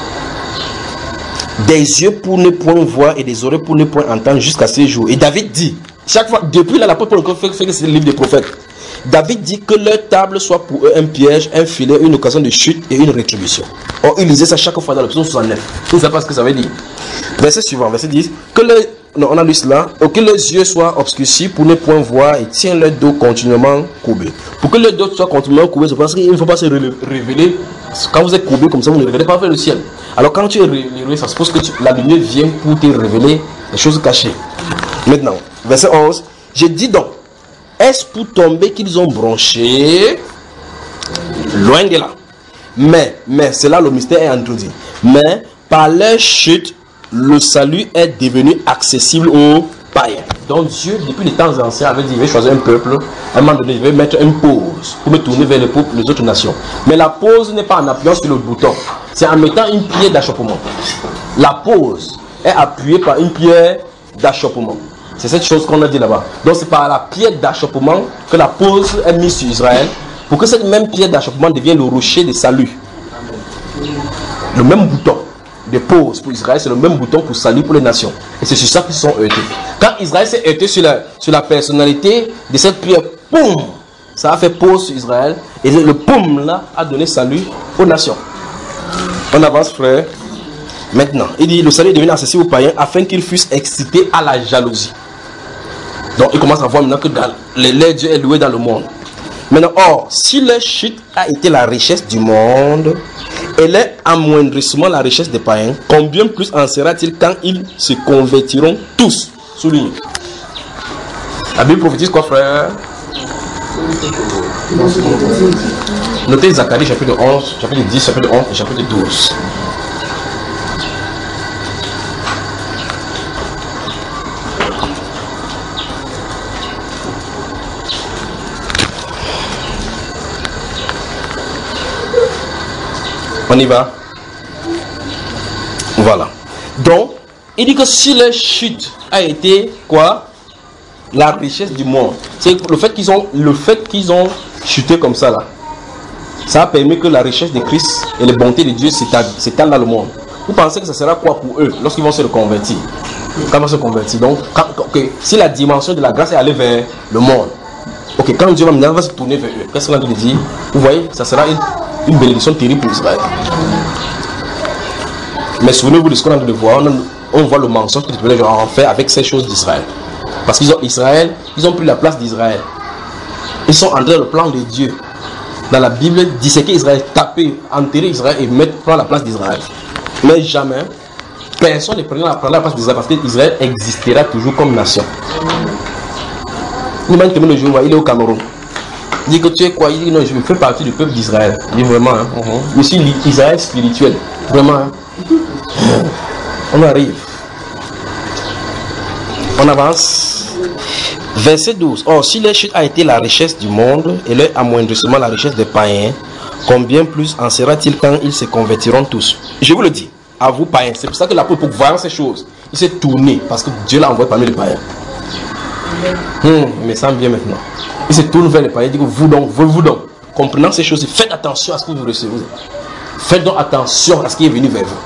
Des yeux pour ne point voir et des oreilles pour ne point entendre jusqu'à ce jour. Et David dit, chaque fois, depuis là, l'apôtre Paul fait, fait que c'est le livre des prophètes. David dit que leur table soit pour eux un piège, un filet, une occasion de chute et une rétribution. Or, il lisait ça chaque fois dans le psaume soixante-neuf. Vous ne savez pas ce que ça veut dire. Verset suivant, verset dix. Que leur, non, on a lu cela. Oh, que leurs yeux soient obscurcis pour ne point voir et tiennent leur dos continuellement courbé. Pour que leur dos soit continuellement courbé, c'est parce qu'il ne faut pas se révéler. Quand vous êtes courbé comme ça, vous ne révélez pas vers le ciel. Alors, quand tu es révélé, ça suppose que tu, la lumière vient pour te révéler les choses cachées. Maintenant, verset onze. Je dis donc, est-ce pour tomber qu'ils ont bronché? Loin de là. Mais, mais, c'est là le mystère est introduit. Mais, par leur chute, le salut est devenu accessible aux païens. Donc Dieu, depuis les temps anciens, avait dit, il va choisir un peuple. À un moment donné, il va mettre une pause pour me tourner vers les peuples, les autres nations. Mais la pause n'est pas en appuyant sur le bouton. C'est en mettant une pierre d'achoppement. La pause est appuyée par une pierre d'achoppement. C'est cette chose qu'on a dit là-bas. Donc c'est par la pierre d'achoppement que la pause est mise sur Israël, pour que cette même pierre d'achoppement devienne le rocher de salut. Le même bouton de pause pour Israël, c'est le même bouton pour salut pour les nations. Et c'est sur ça qu'ils sont heurtés. Quand Israël s'est heurté sur la, sur la personnalité de cette pierre, poum, ça a fait pause sur Israël. Et le poum là a donné salut aux nations. On avance, frère. Maintenant, il dit, le salut est devenu accessible aux païens afin qu'ils fussent excités à la jalousie. Donc, il commence à voir maintenant que dans, les, les Dieu est loué dans le monde. Maintenant, or, si leur chute a été la richesse du monde, et leur amoindrissement la richesse des païens, combien plus en sera-t-il quand ils se convertiront tous? Souligne. La Bible prophétise quoi, frère? Notez Zacharie chapitre onze, chapitre dix, chapitre onze et chapitre douze. On y va. Voilà. Donc, il dit que si leur chute a été quoi? La richesse du monde. C'est le fait qu'ils ont, le fait qu'ils ont chuté comme ça là. Ça a permis que la richesse de Christ et les bontés de Dieu s'étalent dans le monde. Vous pensez que ça sera quoi pour eux lorsqu'ils vont se reconvertir? Quand ils vont se convertir. Donc, quand, okay, si la dimension de la grâce est allée vers le monde, ok, quand Dieu va, va se tourner vers eux, qu'est-ce qu'on a dit? Vous voyez, ça sera une Une bénédiction terrible pour Israël. Mais souvenez-vous de ce qu'on a de voir. On, on voit le mensonge que les gens ont fait avec ces choses d'Israël. Parce qu'ils ont Israël, ils ont pris la place d'Israël. Ils sont entrés dans le plan de Dieu. Dans la Bible, disséquer Israël, taper, enterrer Israël et mettre prendre la place d'Israël. Mais jamais, personne ne prendra la, la place d'Israël parce qu'Israël existera toujours comme nation. Nous-mêmes, le jour, il est au Cameroun. Il dit que tu es quoi? Il dit non, je fais partie du peuple d'Israël. Il dit vraiment, hein? uh-huh. Je suis l'Israël spirituel. Vraiment, hein? On arrive. On avance. Verset douze. Or, si leur chute a été la richesse du monde et leur amoindrissement la richesse des païens, combien plus en sera-t-il quand ils se convertiront tous? Je vous le dis, à vous païens. C'est pour ça que l'apôtre, pour voir ces choses, il s'est tourné parce que Dieu l'a envoyé parmi les païens. Hum, il me semble bien maintenant. Il se tourne vers les païens, il dit que vous donc, vous, vous donc, comprenant ces choses, faites attention à ce que vous recevez. Faites donc attention à ce qui est venu vers vous.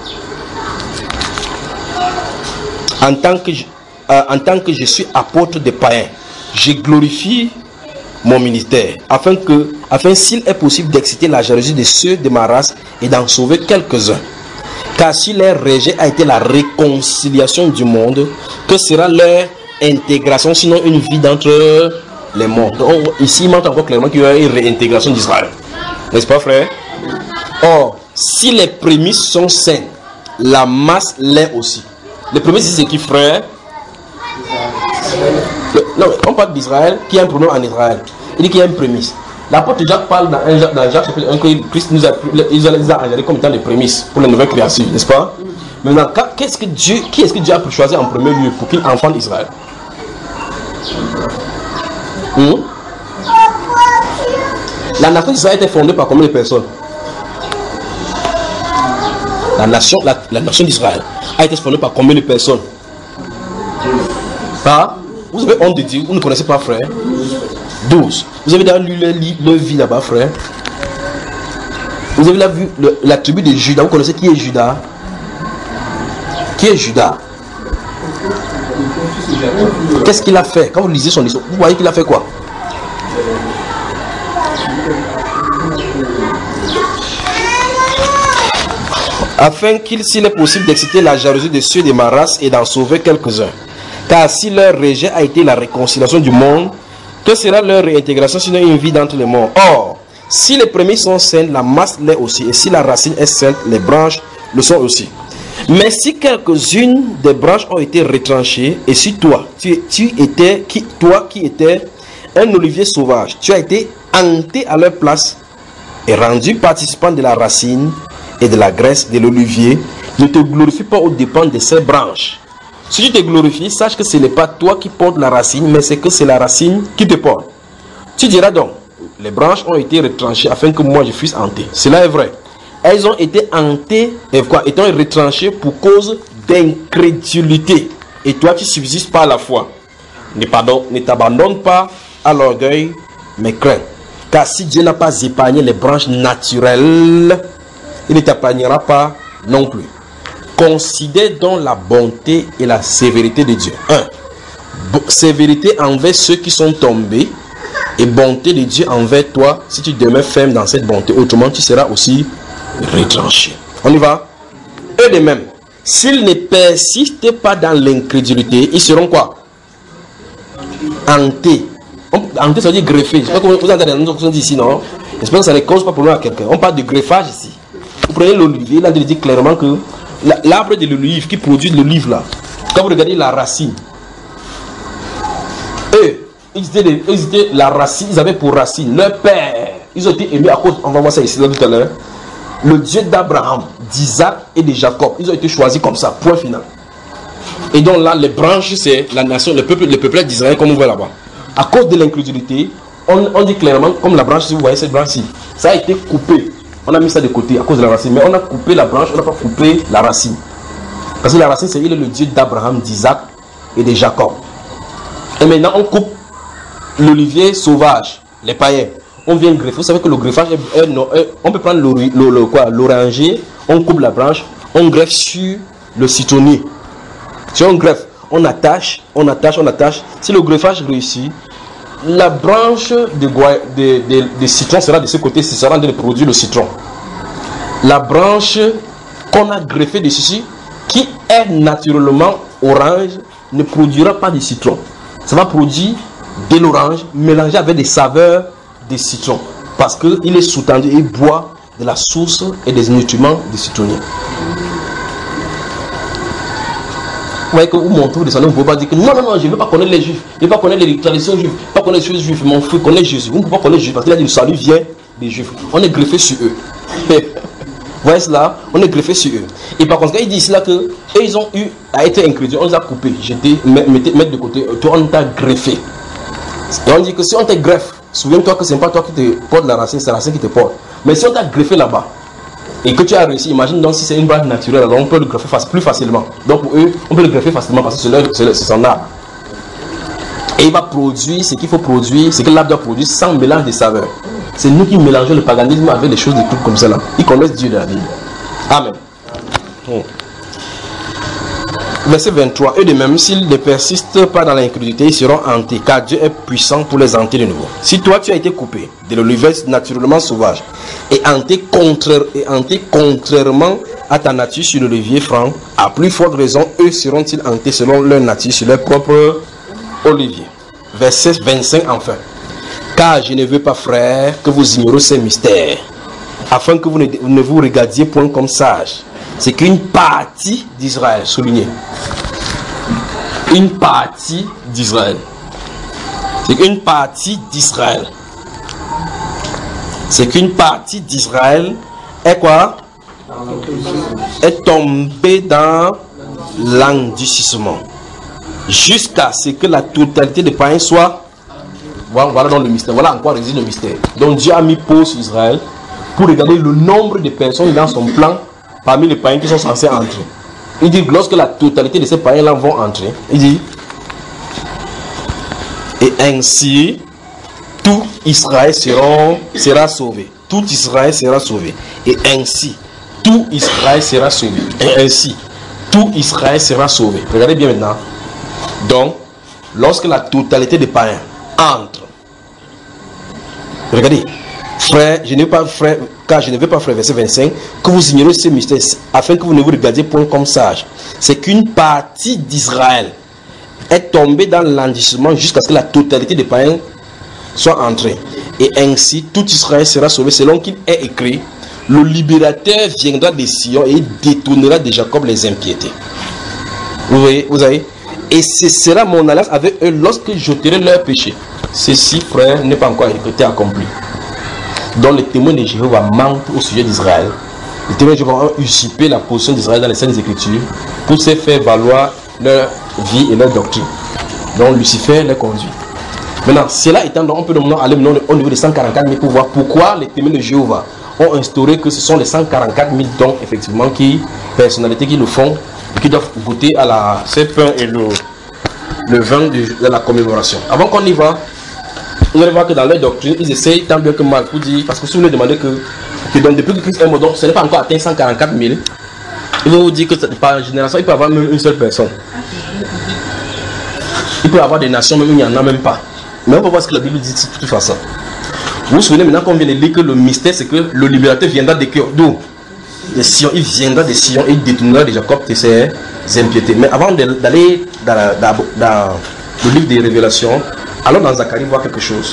En tant que je, euh, en tant que je suis apôtre des païens, je glorifie mon ministère, afin que, afin s'il est possible d'exciter la jalousie de ceux de ma race et d'en sauver quelques-uns. Car si leur rejet a été la réconciliation du monde, que sera leur intégration, sinon une vie d'entre les mondes. Donc, ici, il montre encore clairement qu'il y a une réintégration d'Israël. N'est-ce pas, frère? Or, si les prémices sont saines, la masse l'est aussi. Les prémices, c'est qui, frère? Le, non, on parle d'Israël, qui a un pronom en Israël. Il dit qu'il y a une prémisse. L'apôtre Jacques parle dans, un, dans Jacques chapitre un que Christ nous a, il les a engendrés comme étant les prémices pour les nouvelles créations, n'est-ce pas? Maintenant, qu'est-ce que Dieu, qui est-ce que Dieu a pu choisir en premier lieu pour qu'il enfante Israël? hmm? La nation d'Israël était fondée par combien de personnes? La nation, la, la nation d'Israël a été fondée par combien de personnes? Par, vous avez honte de dire, vous ne connaissez pas, frère? douze. Vous avez déjà lu leur, leur vie là-bas, frère? Vous avez là vu le, la tribu de Judas. Vous connaissez qui est Judas? Qui est Judas? Qu'est-ce qu'il a fait? Quand vous lisez son histoire, vous voyez qu'il a fait quoi? Afin qu'il, s'il est possible, d'exciter la jalousie de ceux de ma race et d'en sauver quelques-uns. Car si leur rejet a été la réconciliation du monde, que sera leur réintégration sinon une vie d'entre les morts? Or, si les premiers sont saints, la masse l'est aussi. Et si la racine est sainte, les branches le sont aussi. Mais si quelques-unes des branches ont été retranchées, et si toi, tu, tu étais, qui, toi qui étais un olivier sauvage, tu as été hanté à leur place et rendu participant de la racine et de la graisse de l'olivier, ne te glorifie pas aux dépens de ces branches. Si tu te glorifies, sache que ce n'est pas toi qui portes la racine, mais c'est que c'est la racine qui te porte. Tu diras donc, les branches ont été retranchées afin que moi je fusse hanté. Cela est vrai. Elles ont été hantées, et quoi, étant retranchées pour cause d'incrédulité. Et toi tu subsistes par la foi. Ne, pardon, ne t'abandonne pas à l'orgueil, mais crains. Car si Dieu n'a pas épargné les branches naturelles, il ne t'épargnera pas non plus. Considère donc la bonté et la sévérité de Dieu. un. Sévérité envers ceux qui sont tombés et bonté de Dieu envers toi si tu demeures ferme dans cette bonté. Autrement, tu seras aussi retranché. On y va? Eux de même, s'ils ne persistent pas dans l'incrédulité, ils seront quoi? Hantés. Hantés, ça veut dire greffé. Je sais pas comment vous entendez dans notre ici, non? J'espère que ça ne cause pas problème à quelqu'un. On parle de greffage ici. Vous prenez l'olivier, là, il dit clairement que l'arbre de l'olive qui produit l'olive là, quand vous regardez la racine, eux, ils étaient, les, ils étaient la racine, ils avaient pour racine leur père. Ils ont été émis à cause, on va voir ça ici là tout à l'heure, le Dieu d'Abraham, d'Isaac et de Jacob. Ils ont été choisis comme ça, point final. Et donc là, les branches, c'est la nation, le peuple, le peuple d'Israël, comme on voit là-bas. À cause de l'incrédulité, on, on dit clairement, comme la branche, si vous voyez cette branche-ci, ça a été coupé. On a mis ça de côté à cause de la racine, mais on a coupé la branche, on n'a pas coupé la racine. Parce que la racine, c'est il est le Dieu d'Abraham, d'Isaac et de Jacob. Et maintenant, on coupe l'olivier sauvage, les païens. On vient greffer. Vous savez que le greffage, est, est, est, on peut prendre l'oranger, on coupe la branche, on greffe sur le citronnier. Si on greffe, on attache, on attache, on attache. Si le greffage réussit, la branche de, de, de, de citron sera de ce côté, ce sera en train de produire le citron. La branche qu'on a greffée de ceci, qui est naturellement orange, ne produira pas de citron. Ça va produire de l'orange mélangé avec des saveurs de citron. Parce qu'il est sous-tendu et boit de la source et des nutriments du citronnier. Vous voyez que vous montrez des vous ne pouvez pas dire que non, non, non, je ne veux pas connaître les juifs, je ne veux pas connaître les traditions juives, je ne veux pas connaître les choses juives, mon frère connaît Jésus. Vous ne pouvez pas connaître Jésus parce qu'il a dit le salut vient des juifs. On est greffé sur eux. Vous voyez cela? On est greffé sur eux. Et par contre, quand il dit ici là que eux, ils ont eu à être incrédules, on les a coupés, jetés, mettre de côté, toi on t'a greffé. Et on dit que si on te greffe, souviens-toi que ce n'est pas toi qui te porte la racine, c'est la racine qui te porte. Mais si on t'a greffé là-bas, et que tu as réussi, imagine donc si c'est une branche naturelle, alors on peut le greffer plus facilement. Donc pour eux, on peut le greffer facilement parce que c'est son arbre. Et il va produire ce qu'il faut produire, ce que l'arbre doit produire sans mélange de saveurs. C'est nous qui mélangeons le paganisme avec des choses, des trucs comme ça là. Ils connaissent Dieu de la Bible. Amen. Hmm. Verset vingt-trois. Eux de même, s'ils ne persistent pas dans l'incrédulité, ils seront hantés, car Dieu est puissant pour les hanter de nouveau. Si toi tu as été coupé de l'olivier naturellement sauvage et hanté, contraire, et hanté contrairement à ta nature sur l'olivier franc, à plus forte raison, eux seront-ils hantés selon leur nature sur leur propre olivier. Verset vingt-cinq enfin. Car je ne veux pas, frères, que vous ignorez ces mystères, afin que vous ne, ne vous regardiez point comme sages. C'est qu'une partie d'Israël, souligné. Une partie d'Israël. C'est qu'une partie d'Israël. c'est qu'une partie d'Israël est quoi? Est tombée dans l'endurcissement. Jusqu'à ce que la totalité des païens soit. Voilà, voilà dans le mystère. Voilà en quoi réside le mystère. Donc Dieu a mis pause sur Israël pour regarder le nombre de personnes dans son plan parmi les païens qui sont censés entrer. Il dit lorsque la totalité de ces païens-là vont entrer, il dit et ainsi tout Israël sera, sera sauvé. Tout Israël sera sauvé. Et ainsi tout Israël sera sauvé. Et ainsi tout Israël sera sauvé. Regardez bien maintenant. Donc, lorsque la totalité des païens entre, regardez, frère, je ne veux pas, frère, car je ne veux pas, frère, verset vingt-cinq, que vous ignorez ce mystère, afin que vous ne vous regardiez point comme sage. C'est qu'une partie d'Israël est tombée dans l'endurcissement jusqu'à ce que la totalité des païens soit entrée. Et ainsi, tout Israël sera sauvé, selon qu'il est écrit, le libérateur viendra de Sion et détournera de Jacob les impiétés. Vous voyez, vous avez. Et ce sera mon alliance avec eux lorsque j'ôterai leur péché. Ceci, frère, n'est pas encore été accompli. Donc les témoins de Jéhovah mentent au sujet d'Israël. Les témoins de Jéhovah ont usurpé la position d'Israël dans les Saintes Écritures pour se faire valoir leur vie et leur doctrine. Donc Lucifer les conduit. Maintenant, cela étant, donc, on peut donc aller au niveau des cent quarante-quatre mille pour voir pourquoi les témoins de Jéhovah ont instauré que ce sont les cent quarante-quatre mille dons, effectivement, qui, personnalités qui le font, qui doivent goûter à la cette pain et le, le vin de, de la commémoration. Avant qu'on y va, vous allez voir que dans leur doctrine, ils essayent tant bien que mal pour dire, parce que si vous leur demandez que, que donc, depuis que Christ est mort, donc ce n'est pas encore atteint cent quarante-quatre mille, ils vont vous dire que par génération, il peut y avoir même une seule personne. Il peut y avoir des nations, même il n'y en a même pas. Mais on va voir ce que la Bible dit de toute façon. Vous vous souvenez maintenant qu'on vient de lire que le mystère, c'est que le libérateur viendra de cœur. D'où? De Sion. Il viendra de Sion et il détournera de Jacob de ses impiétés. Mais avant d'aller dans, dans, dans le livre des Révélations, allons dans Zacharie voir quelque chose.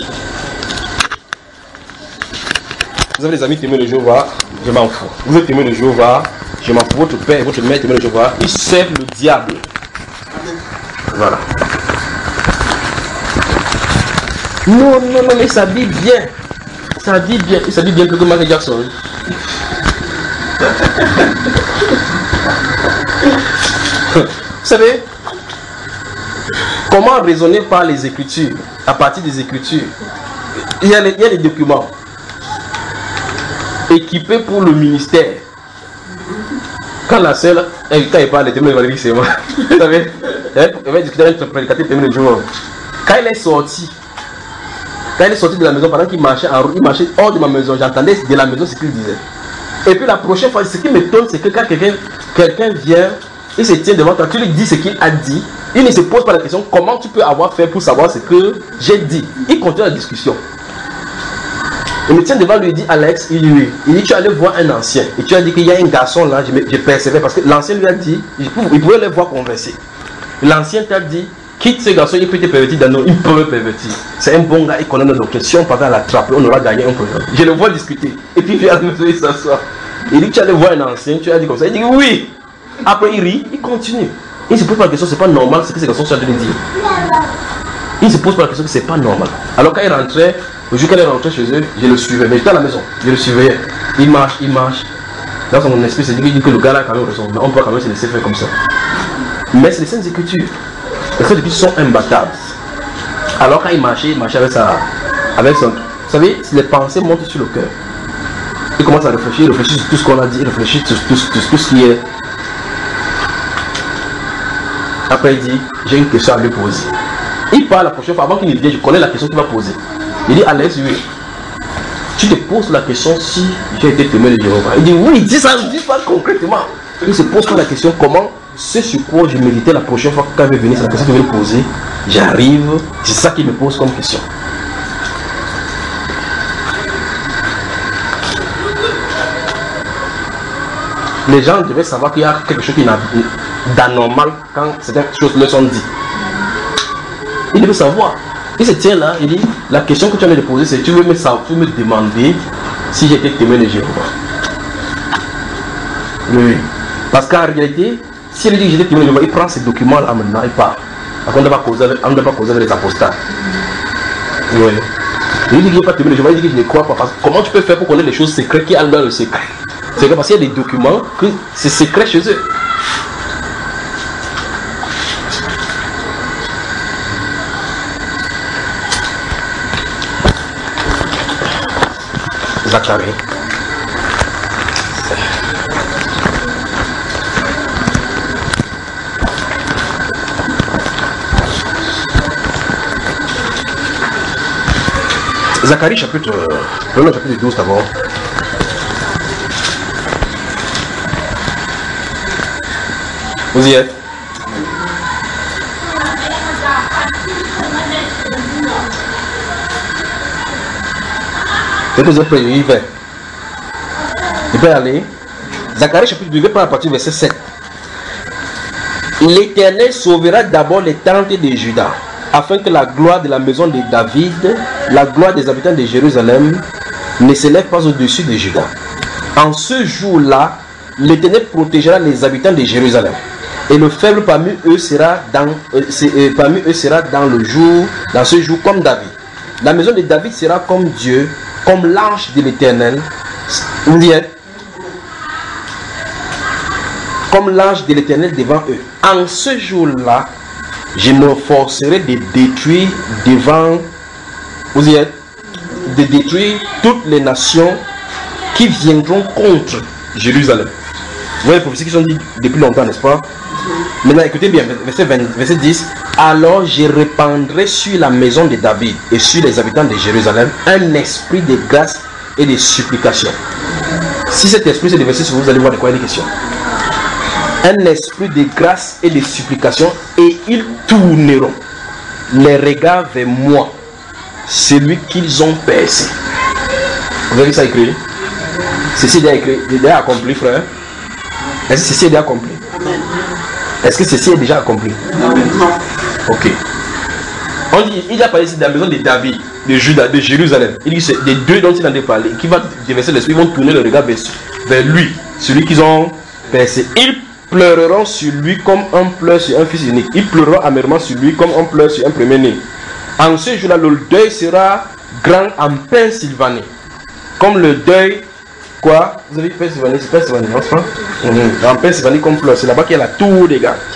Vous avez des amis témoins de Jéhovah, je m'en fous. Vous êtes témoins de Jéhovah, je m'en fous. Votre père et votre mère témoins de Jéhovah, ils servent le diable. Voilà. Non, non, non, mais ça dit bien. Ça dit bien. Ça dit bien que Michael Jackson. Vous savez, comment raisonner par les Écritures? À partir des Écritures, il y a les, il y a les documents équipés pour le ministère. Quand la seule, quand il parle, les témoins de c'est moi. Vous savez, il va discuter avec le prédicateur témoin de Jéhovah. Quand il est sorti, quand il est sorti de la maison, pendant qu'il marchait en route, il marchait hors de ma maison, j'entendais de la maison ce qu'il disait. Et puis la prochaine fois, ce qui m'étonne, c'est que quand quelqu'un quelqu'un vient, il se tient devant toi, tu lui dis ce qu'il a dit, il ne se pose pas la question comment tu peux avoir fait pour savoir ce que j'ai dit. Il continue la discussion. Il me tient devant lui et dit, Alex, il dit oui. Il dit, tu es allé voir un ancien. Et tu as dit qu'il y a un garçon là, je persévère parce que l'ancien lui a dit, il pouvait les voir converser. L'ancien t'a dit, quitte ce garçon, il peut te pervertir dans nos, il peut me pervertir. C'est un bon gars, il connaît nos questions, on parvient à l'attraper, on aura gagné un programme. Je le vois discuter. Et puis il vient à la maison, il s'assoit. Il dit, tu allais voir un ancien, tu as dit comme ça. Il dit oui. Après il rit, il continue. Il se pose pas la question, c'est pas normal ce que ces garçons sont en train de dire. Il se pose pas la question que c'est pas normal. Alors quand il rentrait, le jour qu'il est rentré chez eux, je le suivais. Mais j'étais à la maison, je le suivais. Il marche, il marche. Dans son esprit, c'est dit que le gars là quand même raison. Mais on peut quand même se laisser faire comme ça. Mais c'est les Saintes Écritures. Les Saintes Écritures sont imbattables. Alors quand il marchait, il marchait avec sa, avec son. Vous savez, les pensées montent sur le cœur. Il commence à réfléchir, il réfléchit sur tout ce qu'on a dit, il réfléchit sur tout, tout, tout ce qui est. Après il dit, j'ai une question à lui poser. Il parle la prochaine fois, avant qu'il ne vienne, je connais la question qu'il va poser. Il dit, Alex, oui. Tu te poses la question si j'ai été témoin de Jéhovah. Il dit, oui, dis ça, dis ça concrètement. Il se pose pas la question comment, ce sur quoi je méditais la prochaine fois quand il va venir, c'est la question qu'il va me poser. J'arrive, c'est ça qu'il me pose comme question. Les gens devaient savoir qu'il y a quelque chose qui est d'anormal quand certaines choses leur sont dites. Ils devaient savoir. Il se tient là, il dit, la question que tu as de poser, c'est tu veux me, tu veux me demander si j'étais témoin de Jéhovah. Oui. Parce qu'en réalité, si il dit que j'étais témoin de Jéhovah, il prend ces documents là maintenant, il part. Parce qu'on ne doit pas causer avec, on ne doit pas causer avec les apostats. Oui. Il dit qu'il n'est pas témoin de Jéhovah, il dit que je ne crois pas. Parce que comment tu peux faire pour connaître les choses secrètes qui ont dans le secret? C'est parce qu'il y a des documents que c'est secret chez eux. Zacharie. Zacharie chapitre, prenons le chapitre douze d'abord. Vous y êtes? Dès que vous êtes prêts, il va. Il peut aller. Zacharie chapitre douze, je vais prendre à partir du verset sept. L'Éternel sauvera d'abord les tentes de Juda, afin que la gloire de la maison de David, la gloire des habitants de Jérusalem, ne s'élève pas au-dessus de Juda. En ce jour-là, l'Éternel protégera les habitants de Jérusalem, et le faible parmi eux sera dans, euh, euh, parmi eux sera dans le jour, dans ce jour comme David. La maison de David sera comme Dieu, comme l'ange de l'Éternel. Vous y êtes? Comme l'ange de l'Éternel devant eux. En ce jour-là, je me forcerai de détruire devant, vous y êtes, de détruire toutes les nations qui viendront contre Jérusalem. Vous voyez les prophéties qui sont dites depuis longtemps, n'est-ce pas? Maintenant, écoutez bien, verset, vingt, verset dix. Alors je répandrai sur la maison de David et sur les habitants de Jérusalem un esprit de grâce et de supplication. Si cet esprit s'est déversé sur vous, vous allez voir de quoi il est question. Un esprit de grâce et de supplication, et ils tourneront les regards vers moi, celui qu'ils ont percé. Vous avez ça écrit? Ceci est déjà écrit, est déjà accompli, frère. Est-ce que ceci est déjà accompli? Est-ce que ceci est déjà accompli? Non. Ok. On dit, il a parlé ici de la maison de David, de Juda, de Jérusalem. Il dit c'est des deux dont il en a parlé, qui va déverser l'esprit, ils vont tourner le regard vers, vers lui, celui qu'ils ont percé. Ils pleureront sur lui comme on pleure sur un fils unique. Ils pleureront amèrement sur lui comme on pleure sur un premier-né. En ce jour-là, le deuil sera grand en Pennsylvanie. Comme le deuil, quoi? Vous avez Pennsylvanie, c'est Pennsylvanie, n'est-ce pas? Mm-hmm. En Pennsylvanie, comme pleure, c'est là-bas qu'il y a la tour des gars.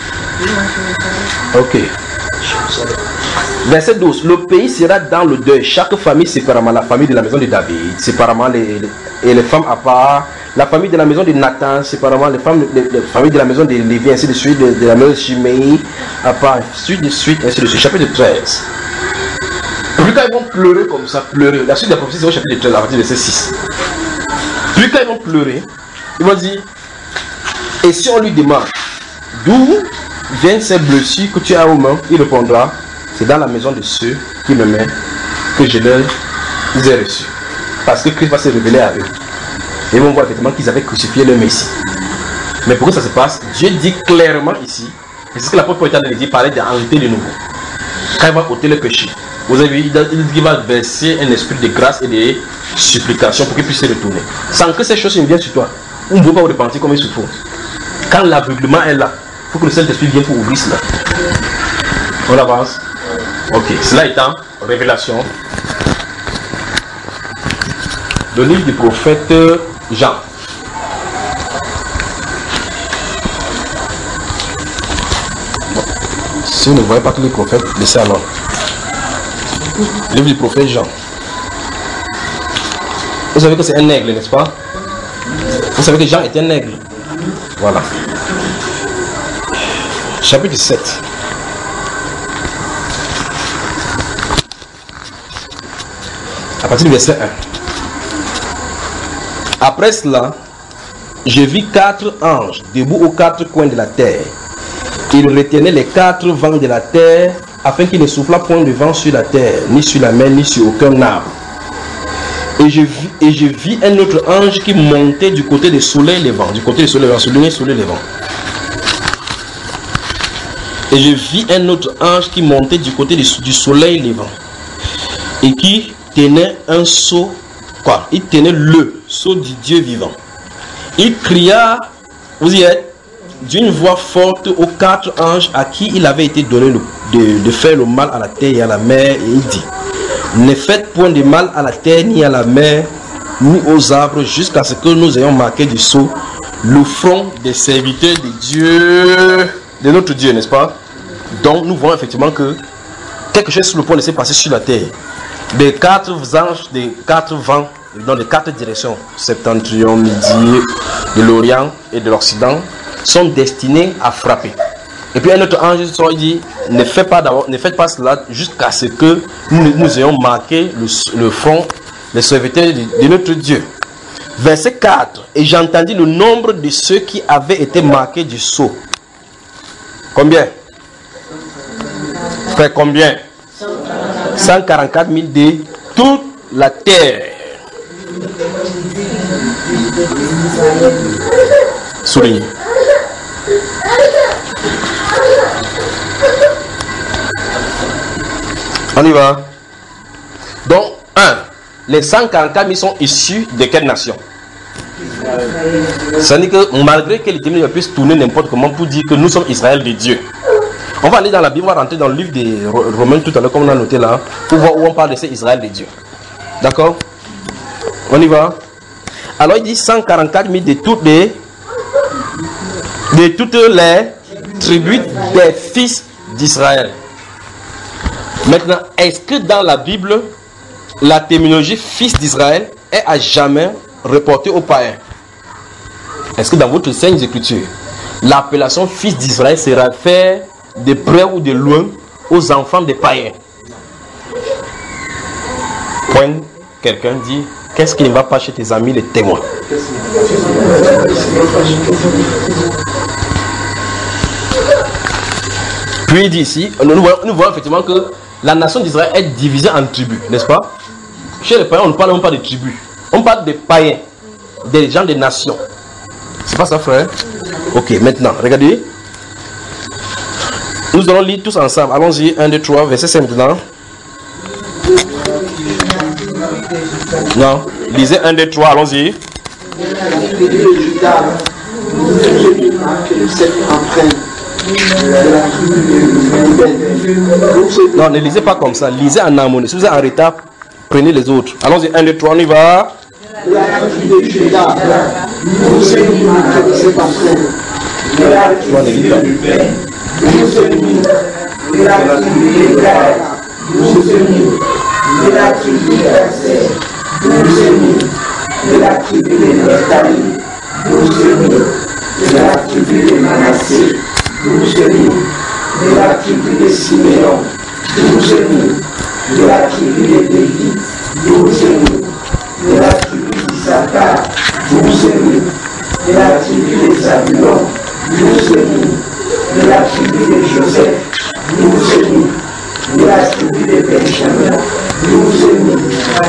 Ok. Verset douze. Le pays sera dans le deuil. Chaque famille séparément. La famille de la maison de David, séparément les, les, et les femmes à part. La famille de la maison de Nathan, séparément les femmes, les, les familles de la maison de Lévi, ainsi de suite, de, de la maison de Shimei, à part, suite de suite, ainsi de suite. Chapitre treize. Plus quand ils vont pleurer comme ça, pleurer. La suite de la prophétie, c'est au chapitre treize, à partir de verset six. Plus quand ils vont pleurer, ils vont dire, et si on lui demande, d'où viennent ces blessures que tu as aux mains, il répondra, c'est dans la maison de ceux qui m'aimaient que je leur ai reçu. Parce que Christ va se révéler à eux. Et ils vont voir effectivement qu'ils avaient crucifié le Messie. Mais pourquoi ça se passe? Dieu dit clairement ici, et c'est ce que l'apôtre Paul a dit, parlait d'enlever de nouveau. Quand il va ôter le péché, vous avez vu, il dit qu'il va verser un esprit de grâce et de supplication pour qu'il puisse se retourner. Sans que ces choses ne viennent sur toi, on ne veut pas vous repentir comme il se faut. Quand l'aveuglement est là, il faut que le Saint-Esprit vienne pour ouvrir cela. On avance. Ok, cela étant, révélation. Le livre du prophète Jean. Bon. Si vous ne voyez pas que les prophètes, laissez alors. Le livre du prophète Jean. Vous savez que c'est un aigle, n'est-ce pas? Vous savez que Jean est un aigle. Voilà. Chapitre sept. À partir du verset un. Après cela, je vis quatre anges debout aux quatre coins de la terre. Ils retenaient les quatre vents de la terre afin qu'il ne soufflât point de vent sur la terre, ni sur la mer, ni sur aucun arbre. Et je vis, et je vis un autre ange qui montait du côté du soleil levant. Du côté du soleil levant, souligné soleil levant. Et je vis un autre ange qui montait du côté du, du soleil levant. Et qui tenait un seau. Quoi? Il tenait le sceau du Dieu vivant. Il cria, vous y êtes, d'une voix forte aux quatre anges à qui il avait été donné de, de, de faire le mal à la terre et à la mer, et il dit, Ne faites point de mal à la terre, ni à la mer, ni aux arbres, jusqu'à ce que nous ayons marqué du sceau le front des serviteurs de Dieu, de notre Dieu, n'est-ce pas? Donc nous voyons effectivement que quelque chose sur le point de se passer sur la terre. Des quatre anges, des quatre vents, dans les quatre directions, septentrion, midi, de l'Orient et de l'Occident, sont destinés à frapper. Et puis un autre ange il dit, ne faites pas, ne faites pas cela jusqu'à ce que nous, nous ayons marqué le, le front des serviteurs de, de notre Dieu. Verset quatre. Et j'entendis le nombre de ceux qui avaient été marqués du sceau. Combien? Fait combien? cent quarante-quatre mille de toute la terre. Souligné. On y va. Donc, un, les cent quarante-quatre mille sont issus de quelle nation? Ça veut dire que malgré que les témoins puissent tourner n'importe comment pour dire que nous sommes Israël de Dieu. On va aller dans la Bible, on va rentrer dans le livre des Romains tout à l'heure, comme on a noté là, pour voir où on parle de ces Israël de Dieu. D'accord? On y va. Alors il dit cent quarante-quatre mille de toutes les de toutes les tribus des fils d'Israël. Maintenant, est-ce que dans la Bible, la terminologie fils d'Israël est à jamais reportée aux païens? Est-ce que dans votre Sainte Écriture, l'appellation fils d'Israël se réfère de près ou de loin aux enfants des païens? Point, quelqu'un dit, qu'est-ce qui ne va pas chez tes amis les témoins? Puis il dit ici, nous voyons, nous voyons effectivement que la nation d'Israël est divisée en tribus, n'est-ce pas? Chez les païens, on ne parle même pas de tribus. On parle des païens, des gens des nations. C'est pas ça, frère? Ok, maintenant, regardez. Nous allons lire tous ensemble. Allons-y, un, deux, trois, verset cinq maintenant. Non, lisez un, deux, trois, allons-y. Non, ne lisez pas comme ça, lisez en harmonie. Si vous êtes en retard, prenez les autres. Allons-y, un, deux, trois, on y va. De la tribu de Manassé, douze mille. De la tribu de Siméon, douze mille. De la tribu de Lévi, douze mille. De la tribu d'Issachar, douze mille. De la tribu de Zabulon, douze mille. De la tribu de Joseph, douze mille. De la tribu de Benjamin, douze mille.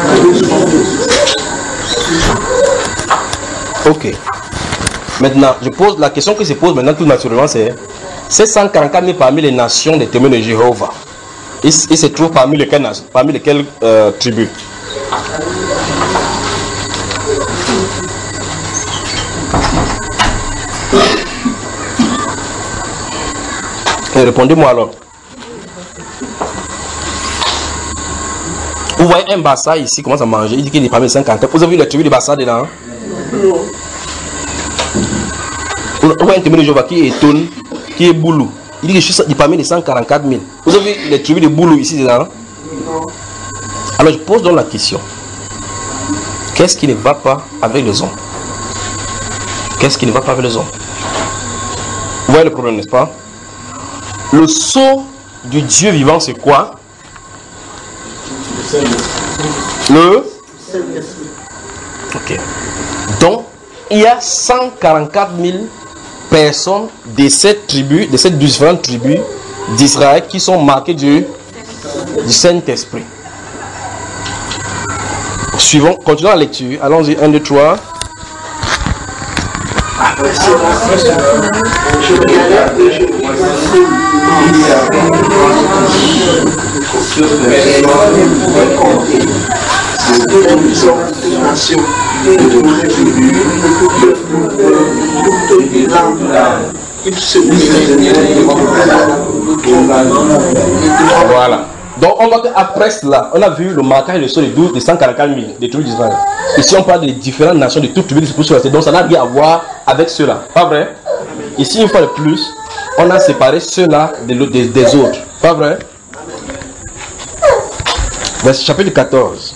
Ok. Maintenant, je pose la question qui se pose maintenant tout naturellement, c'est ces cent quarante-quatre mille parmi les nations des témoins de Jéhovah, ils, ils se trouvent parmi lesquelles, parmi lesquelles euh, tribus? Et répondez-moi alors. Vous voyez un bassa ici, il commence à manger, il dit qu'il est parmi les cent quarante-quatre. Vous avez vu la tribu de bassa dedans? Non. Vous voyez un témoin de Jéhovah qui étonne, qui est boulou. Il dit que je suis parmi les cent quarante-quatre mille. Vous avez vu les tribus de boulou ici dedans? Non. Alors je pose donc la question. Qu'est-ce qui ne va pas avec les hommes? Qu'est-ce qui ne va pas avec les hommes? Vous voyez le problème, n'est-ce pas? Le sceau du Dieu vivant, c'est quoi? Le Ok. Donc, il y a cent quarante-quatre mille personnes de cette tribu, de ces différentes tribus d'Israël qui sont marquées du, du Saint-Esprit. Suivons, continuons la lecture. Allons-y, un, deux, trois. Voilà. Donc on voit qu'après cela, on a vu le marquage de sceau de douze, de cent quarante-quatre mille des tribus d'Israël. Ici on parle des différentes nations de toutes tribus qui se trouvent sur la terre. Donc ça n'a rien à voir avec cela. Pas vrai? Ici une fois de plus, on a séparé ceux-là des, des, des autres. Pas vrai? Verset chapitre quatorze.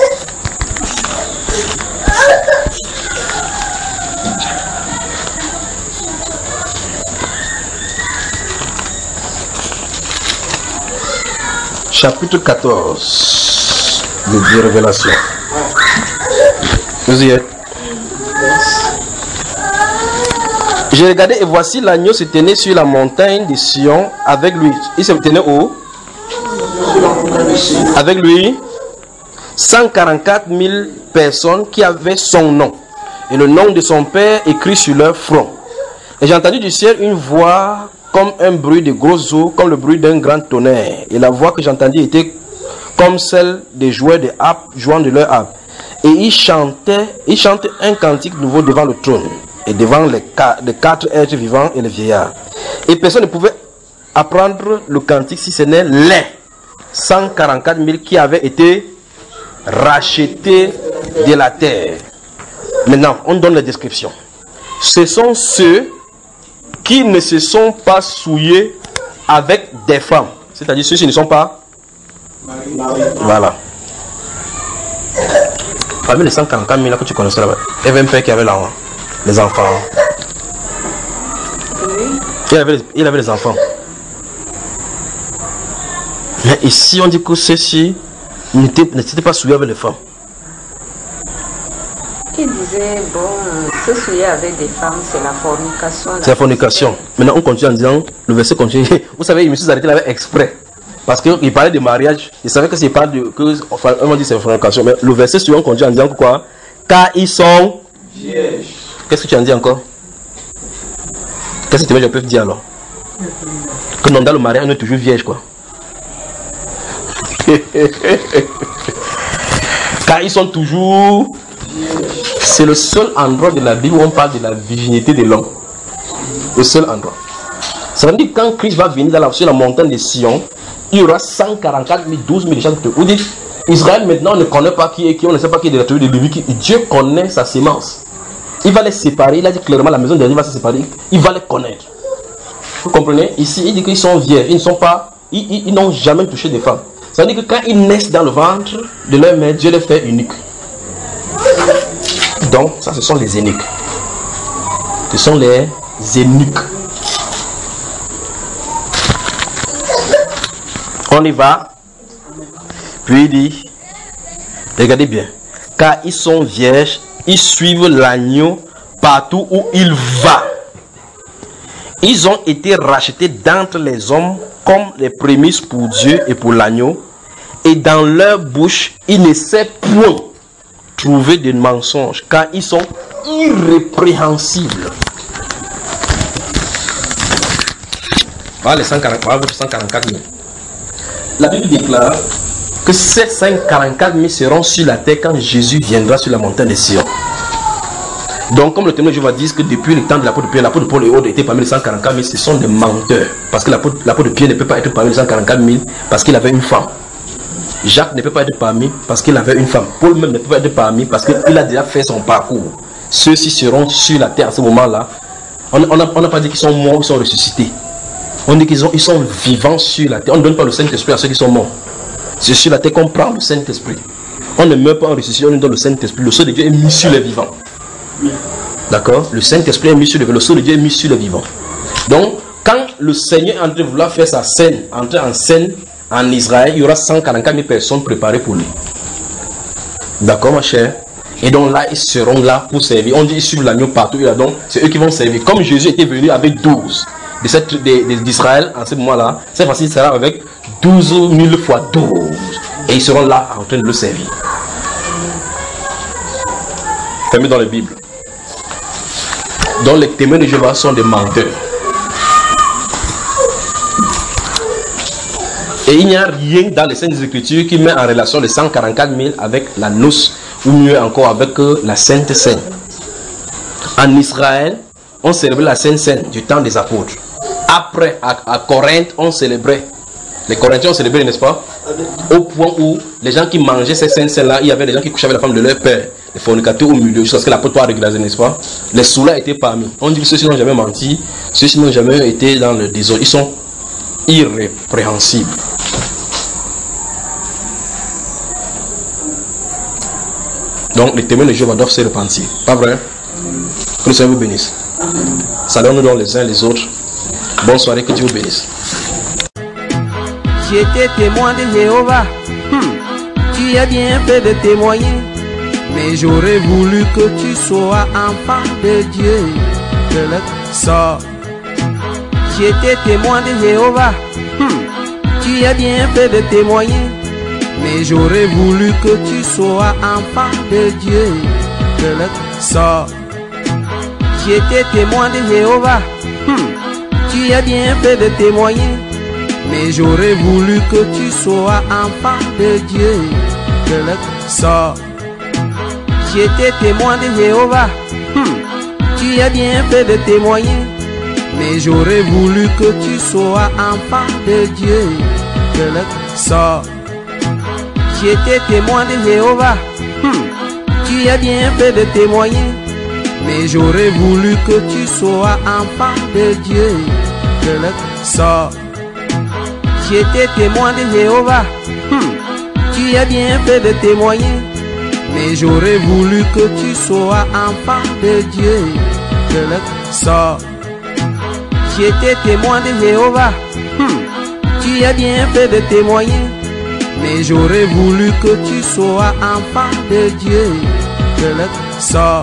Chapitre quatorze de, de Révélation. Vous y êtes? J'ai regardé et voici l'agneau se tenait sur la montagne de Sion avec lui. Il se tenait où? Avec lui cent quarante-quatre mille personnes qui avaient son nom et le nom de son père écrit sur leur front. Et j'ai entendu du ciel une voix comme un bruit de grosses eaux, comme le bruit d'un grand tonnerre. Et la voix que j'entendis était comme celle des joueurs de harpe jouant de leur harpe. Et ils chantaient, ils chantaient un cantique nouveau devant le trône et devant les, les quatre êtres vivants et les vieillards. Et personne ne pouvait apprendre le cantique si ce n'est les cent quarante-quatre mille qui avaient été rachetés de la terre. Maintenant, on donne la description. Ce sont ceux qui ne se sont pas souillés avec des femmes. C'est-à-dire ceux qui ne sont pas... Voilà. Parmi les cent quarante-quatre mille là que tu connaissais là-bas, il y avait un père qui avait là, les enfants. Il avait, il avait les enfants. Mais ici, on dit que ceux-ci n'étaient pas souillés avec les femmes. Qui disait, bon, se souiller avec des femmes, c'est la fornication. C'est la fornication. Maintenant, on continue en disant, le verset continue. Vous savez, je me suis arrêté là exprès. Parce qu'il parlait de mariage. Il savait que c'est pas de. Que, enfin, on dit c'est la fornication. Mais le verset suivant continue en disant que quoi? Car ils sont vierges. Qu'est-ce que tu en dis encore? Qu'est-ce que tu peux dire alors? Que non, dans le mariage, on est toujours vierge, quoi. Car ils sont toujours. C'est le seul endroit de la Bible où on parle de la virginité de l'homme. Le seul endroit. Ça veut dire que quand Christ va venir dans la, sur la montagne de Sion, il y aura cent quarante-quatre mille, douze mille gens. Vous dites, Israël maintenant on ne connaît pas qui est qui, on ne sait pas qui est de la tribu de Lévi. Dieu connaît sa sémence. Il va les séparer. Il a dit clairement la maison de Dieu va se séparer. Il va les connaître. Vous comprenez? Ici, il dit qu'ils sont vierges. Ils ne sont pas. Ils, ils, ils n'ont jamais touché des femmes. Ça veut dire que quand ils naissent dans le ventre de leur mère, Dieu les fait uniques. Donc, ça, ce sont les eunuques. Ce sont les eunuques. On y va. Puis il dit, regardez bien, car ils sont vierges, ils suivent l'agneau partout où il va. Ils ont été rachetés d'entre les hommes comme les prémices pour Dieu et pour l'agneau. Et dans leur bouche, il ne s'est point trouvé de mensonge, car ils sont irrépréhensibles. Voilà les cent quarante-quatre mille. La Bible déclare que ces cent quarante-quatre mille seront sur la terre quand Jésus viendra sur la montagne de Sion. Donc, comme le témoin de Jéhovah dit que depuis le temps de l'apôtre Pierre, l'apôtre Paul et autres étaient parmi les cent quarante-quatre mille, ce sont des menteurs. Parce que l'apôtre Pierre ne peut pas être parmi les cent quarante-quatre mille parce qu'il avait une femme. Jacques ne peut pas être parmi parce qu'il avait une femme. Paul même ne peut pas être parmi parce qu'il a déjà fait son parcours. Ceux-ci seront sur la terre à ce moment-là. On n'a on pas dit qu'ils sont morts, ils sont ressuscités. On dit qu'ils ils sont vivants sur la terre. On ne donne pas le Saint-Esprit à ceux qui sont morts. C'est sur la terre qu'on prend le Saint-Esprit. On ne meurt pas en ressuscité, on nous donne le Saint-Esprit. Le sceau de Dieu est mis sur les vivants. D'accord? Le Saint-Esprit est mis sur les vivants. Le sceau de Dieu est mis sur les vivants. Donc, quand le Seigneur est en train de vouloir faire sa scène, entrer en scène en Israël, il y aura cent quarante-quatre mille personnes préparées pour lui. D'accord, ma chère? Et donc là, ils seront là pour servir. On dit ils suivent l'agneau partout. Et là, donc, c'est eux qui vont servir. Comme Jésus était venu avec douze d'Israël en ce moment-là, cette fois-ci, il sera avec douze mille fois douze. Et ils seront là en train de le servir. Fermé dans la Bible. Donc les témoins de Jéhovah sont des menteurs. Et il n'y a rien dans les Saintes Écritures qui met en relation les cent quarante-quatre mille avec la noce, ou mieux encore avec la Sainte Seine. En Israël, on célébrait la Sainte Seine du temps des apôtres. Après, à, à Corinthe, on célébrait. Les Corinthiens ont célébré, n'est-ce pas? Au point où les gens qui mangeaient ces scènes-là, il y avait des gens qui couchaient avec la femme de leur père, les fornicateurs au milieu, jusqu'à ce que la porte soit régulée, n'est-ce pas? Les sous-là étaient parmi. On dit que ceux-ci n'ont jamais menti, ceux-ci n'ont jamais été dans le désordre. Ils sont irrépréhensibles. Donc les témoins de Jéhovah doivent se repentir. Pas vrai? Que le Seigneur vous bénisse. Saluons-nous donc les uns les autres. Bonne soirée, que Dieu vous bénisse. J'étais témoin de Jéhovah. Hmm. Tu as bien fait de témoigner. Mais j'aurais voulu que tu sois enfant de Dieu. De le sort. J'étais témoin de Jéhovah. Hmm. Tu as bien fait de témoigner. Mais j'aurais voulu que tu sois enfant de Dieu. De le sort. J'étais témoin de Jéhovah. Hmm. Tu as bien fait de témoigner. Mais j'aurais voulu que tu sois enfant de Dieu. De le sort. J'étais témoin de Jéhovah. Hmm. Tu as bien fait de témoigner. Mais j'aurais voulu que tu sois enfant de Dieu. De le sort. J'étais témoin de Jéhovah. Hmm. Tu as bien fait de témoigner. Mais j'aurais voulu que tu sois enfant de Dieu. De le sort. J'étais témoin de Jéhovah. Hmm. Tu as bien fait de témoigner. Mais j'aurais voulu que tu sois enfant de Dieu. De le sort. J'étais témoin de Jéhovah. Hmm. Tu as bien fait de témoigner. Mais j'aurais voulu que tu sois enfant de Dieu. De le sort.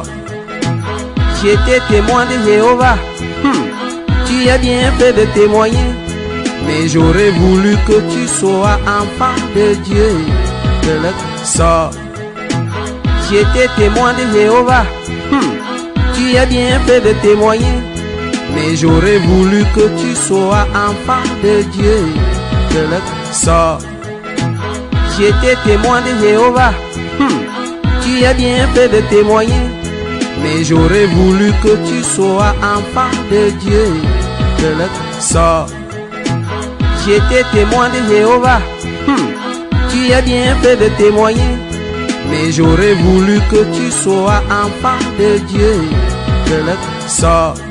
J'étais témoin de Jéhovah. Hmm. Tu as bien fait de témoigner. Mais j'aurais voulu que tu sois enfant de Dieu. De le sort. J'étais témoin de Jéhovah. Hmm. Tu as bien fait de témoigner. Mais j'aurais voulu que tu sois enfant de Dieu. De le sort. J'étais témoin de Jéhovah. Hmm. Tu as bien fait de témoigner. Mais j'aurais voulu que tu sois enfant de Dieu. De le sort. J'étais témoin de Jéhovah. Hmm. Tu as bien fait de témoigner. Mais j'aurais voulu que tu sois enfant de Dieu. De le sort.